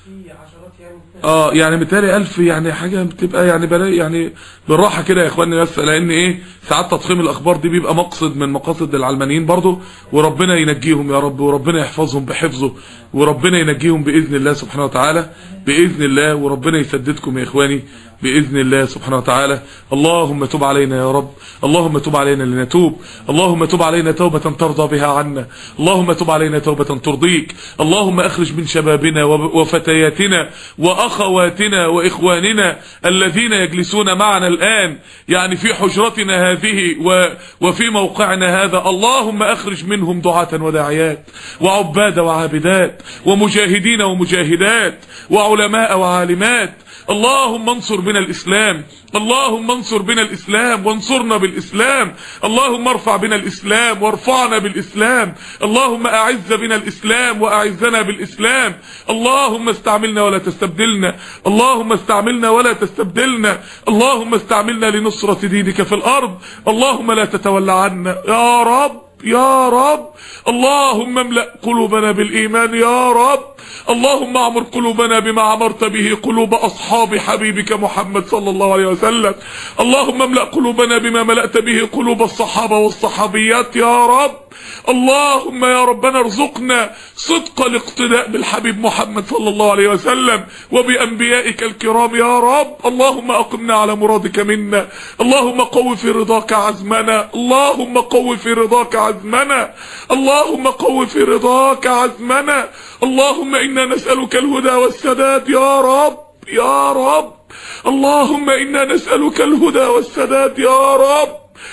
اه يعني متهيألي ألف يعني حاجه بتبقى يعني بلاقي يعني بالراحه كده يا اخواني، بس لان ايه ساعات تضخيم الاخبار دي بيبقى مقصد من مقاصد العلمانيين برضو، وربنا ينجيهم يا رب وربنا يحفظهم بحفظه وربنا ينجيهم باذن الله سبحانه وتعالى باذن الله، وربنا يسددكم يا اخواني بإذن الله سبحانه وتعالى. اللهم تب علينا يا رب، اللهم تب علينا لنتوب، اللهم تب علينا توبة ترضى بها عنا، اللهم تب علينا توبة ترضيك. اللهم اخرج من شبابنا وفتياتنا وأخواتنا وإخواننا الذين يجلسون معنا الآن يعني في حجرتنا هذه وفي موقعنا هذا، اللهم اخرج منهم دعاة وداعيات وعباد وعابدات ومجاهدين ومجاهدات وعلماء وعالمات. اللهم انصر بنا الإسلام، اللهم انصر بنا الإسلام وانصرنا بالإسلام، اللهم ارفع بنا الإسلام وارفعنا بالإسلام، اللهم أعز بنا الإسلام وأعزنا بالإسلام. اللهم استعملنا ولا تستبدلنا، اللهم استعملنا ولا تستبدلنا، اللهم استعملنا لنصرة دينك في الأرض. اللهم لا تتولى عنا يا رب يا رب. اللهم املأ قلوبنا بالإيمان يا رب، اللهم اعمر قلوبنا بما عمرت به قلوب أصحاب حبيبك محمد صلى الله عليه وسلم. اللهم املأ قلوبنا بما ملأت به قلوب الصحابة والصحابيات يا رب. اللهم يا ربنا ارزقنا صدق الاقتداء بالحبيب محمد صلى الله عليه وسلم وبأنبيائك الكرام يا رب. اللهم أقمنا على مرادك منا، اللهم قو في رضاك عزمنا، اللهم قو في رضاك عزمنا، اللهم قو في رضاك عزمنا. اللهم إنا نسألك الهدى والسداد يا رب يا رب. اللهم إنا نسألك الهدى والسداد يا رب.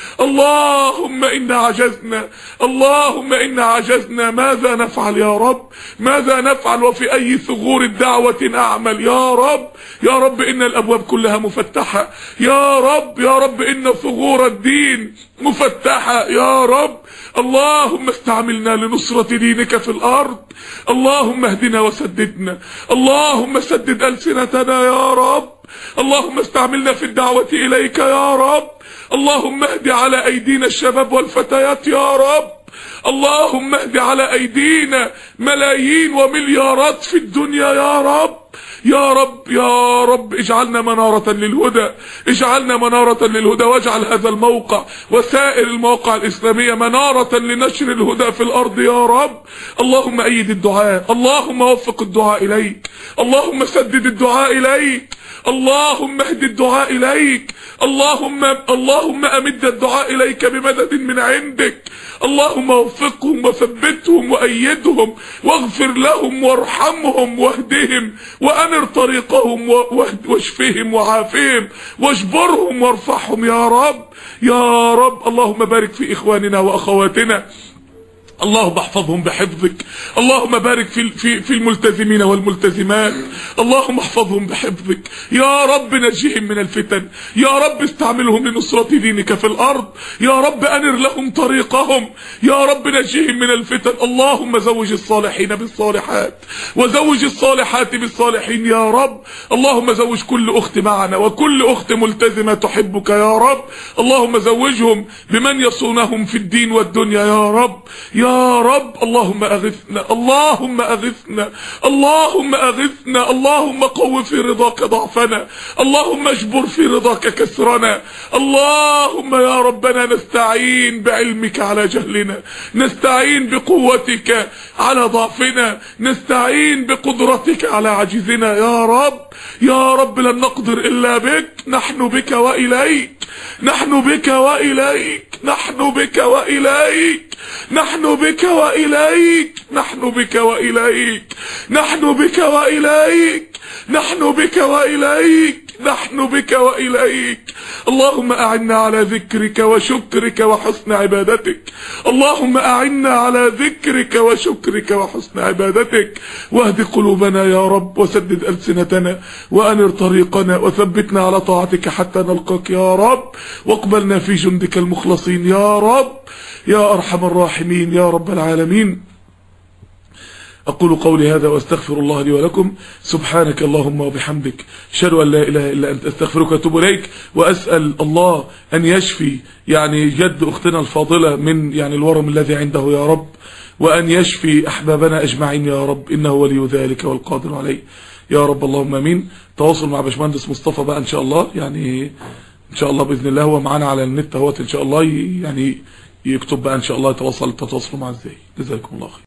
اللهم إنا عجزنا، اللهم إنا عجزنا، ماذا نفعل يا رب؟ ماذا نفعل وفي أي ثغور الدعوة أعمل يا رب؟ يا رب إن الأبواب كلها مفتحة يا رب، يا رب إن ثغور الدين مفتحة يا رب. اللهم استعملنا لنصرة دينك في الأرض، اللهم اهدنا وسددنا، اللهم سدد ألسنتنا يا رب، اللهم استعملنا في الدعوة إليك يا رب. اللهم اهد على أيدينا الشباب والفتيات يا رب، اللهم اهد على أيدينا ملايين ومليارات في الدنيا يا رب يا رب يا رب. اجعلنا منارة للهدى، اجعلنا منارة للهدى، واجعل هذا الموقع وسائر المواقع الإسلامية منارة لنشر الهدى في الأرض يا رب. اللهم أيد الدعاء، اللهم وفق الدعاء إليك، اللهم سدد الدعاء إليك، اللهم اهد الدعاء إليك، اللهم اللهم أمد الدعاء إليك بمدد من عندك. اللهم وفقهم وثبتهم وأيدهم واغفر لهم وارحمهم واهدهم وأنر طريقهم واشفهم وعافهم واجبرهم وارفعهم يا رب يا رب. اللهم بارك في إخواننا وأخواتنا، اللهم احفظهم بحفظك، اللهم بارك في في في الملتزمين والملتزمات، اللهم احفظهم بحفظك يا رب. نجيهم من الفتن يا رب، استعملهم لنصرة دينك في الأرض يا رب، أنر لهم طريقهم يا رب، نجيهم من الفتن. اللهم زوج الصالحين بالصالحات وزوج الصالحات بالصالحين يا رب. اللهم زوج كل أخت معنا وكل أخت ملتزمة تحبك يا رب، اللهم زوجهم بمن يصونهم في الدين والدنيا يا رب يا رب. اللهم أغثنا، اللهم أغثنا، اللهم أغثنا، اللهم قو في رضاك ضعفنا، اللهم اجبر في رضاك كسرنا. اللهم يا ربنا نستعين بعلمك على جهلنا، نستعين بقوتك على ضعفنا، نستعين بقدرتك على عجزنا يا رب يا رب. لن نقدر إلا بك، نحن بك وإليك، نحن بك وإليك، نحن بك وإليك، نحن بك وإليك، نحن بك وإليك، نحن بك وإليك، نحن بك وإليك، نحن بك وإليك. اللهم أعنا على ذكرك وشكرك وحسن عبادتك، اللهم أعنا على ذكرك وشكرك وحسن عبادتك. واهد قلوبنا يا رب، وسدد ألسنتنا وأنر طريقنا، وثبتنا على طاعتك حتى نلقاك يا رب، واقبلنا في جندك المخلصين يا رب يا أرحم الراحمين يا رب العالمين. أقول قولي هذا وأستغفر الله لي ولكم. سبحانك اللهم وبحمدك، أشهد أن لا إله إلا أنت، أستغفرك وأتوب إليك. وأسأل الله أن يشفي يعني جد أختنا الفاضلة من يعني الورم الذي عنده يا رب، وأن يشفي أحبابنا أجمعين يا رب، إنه ولي ذلك والقادر عليه يا رب. اللهم آمين. تواصل مع باشمهندس مصطفى بقى إن شاء الله، يعني إن شاء الله بإذن الله هو معانا على النت اهوت، إن شاء الله يعني يكتب بقى إن شاء الله يتواصل تتواصلوا معه إزاي. جزاكم الله خير.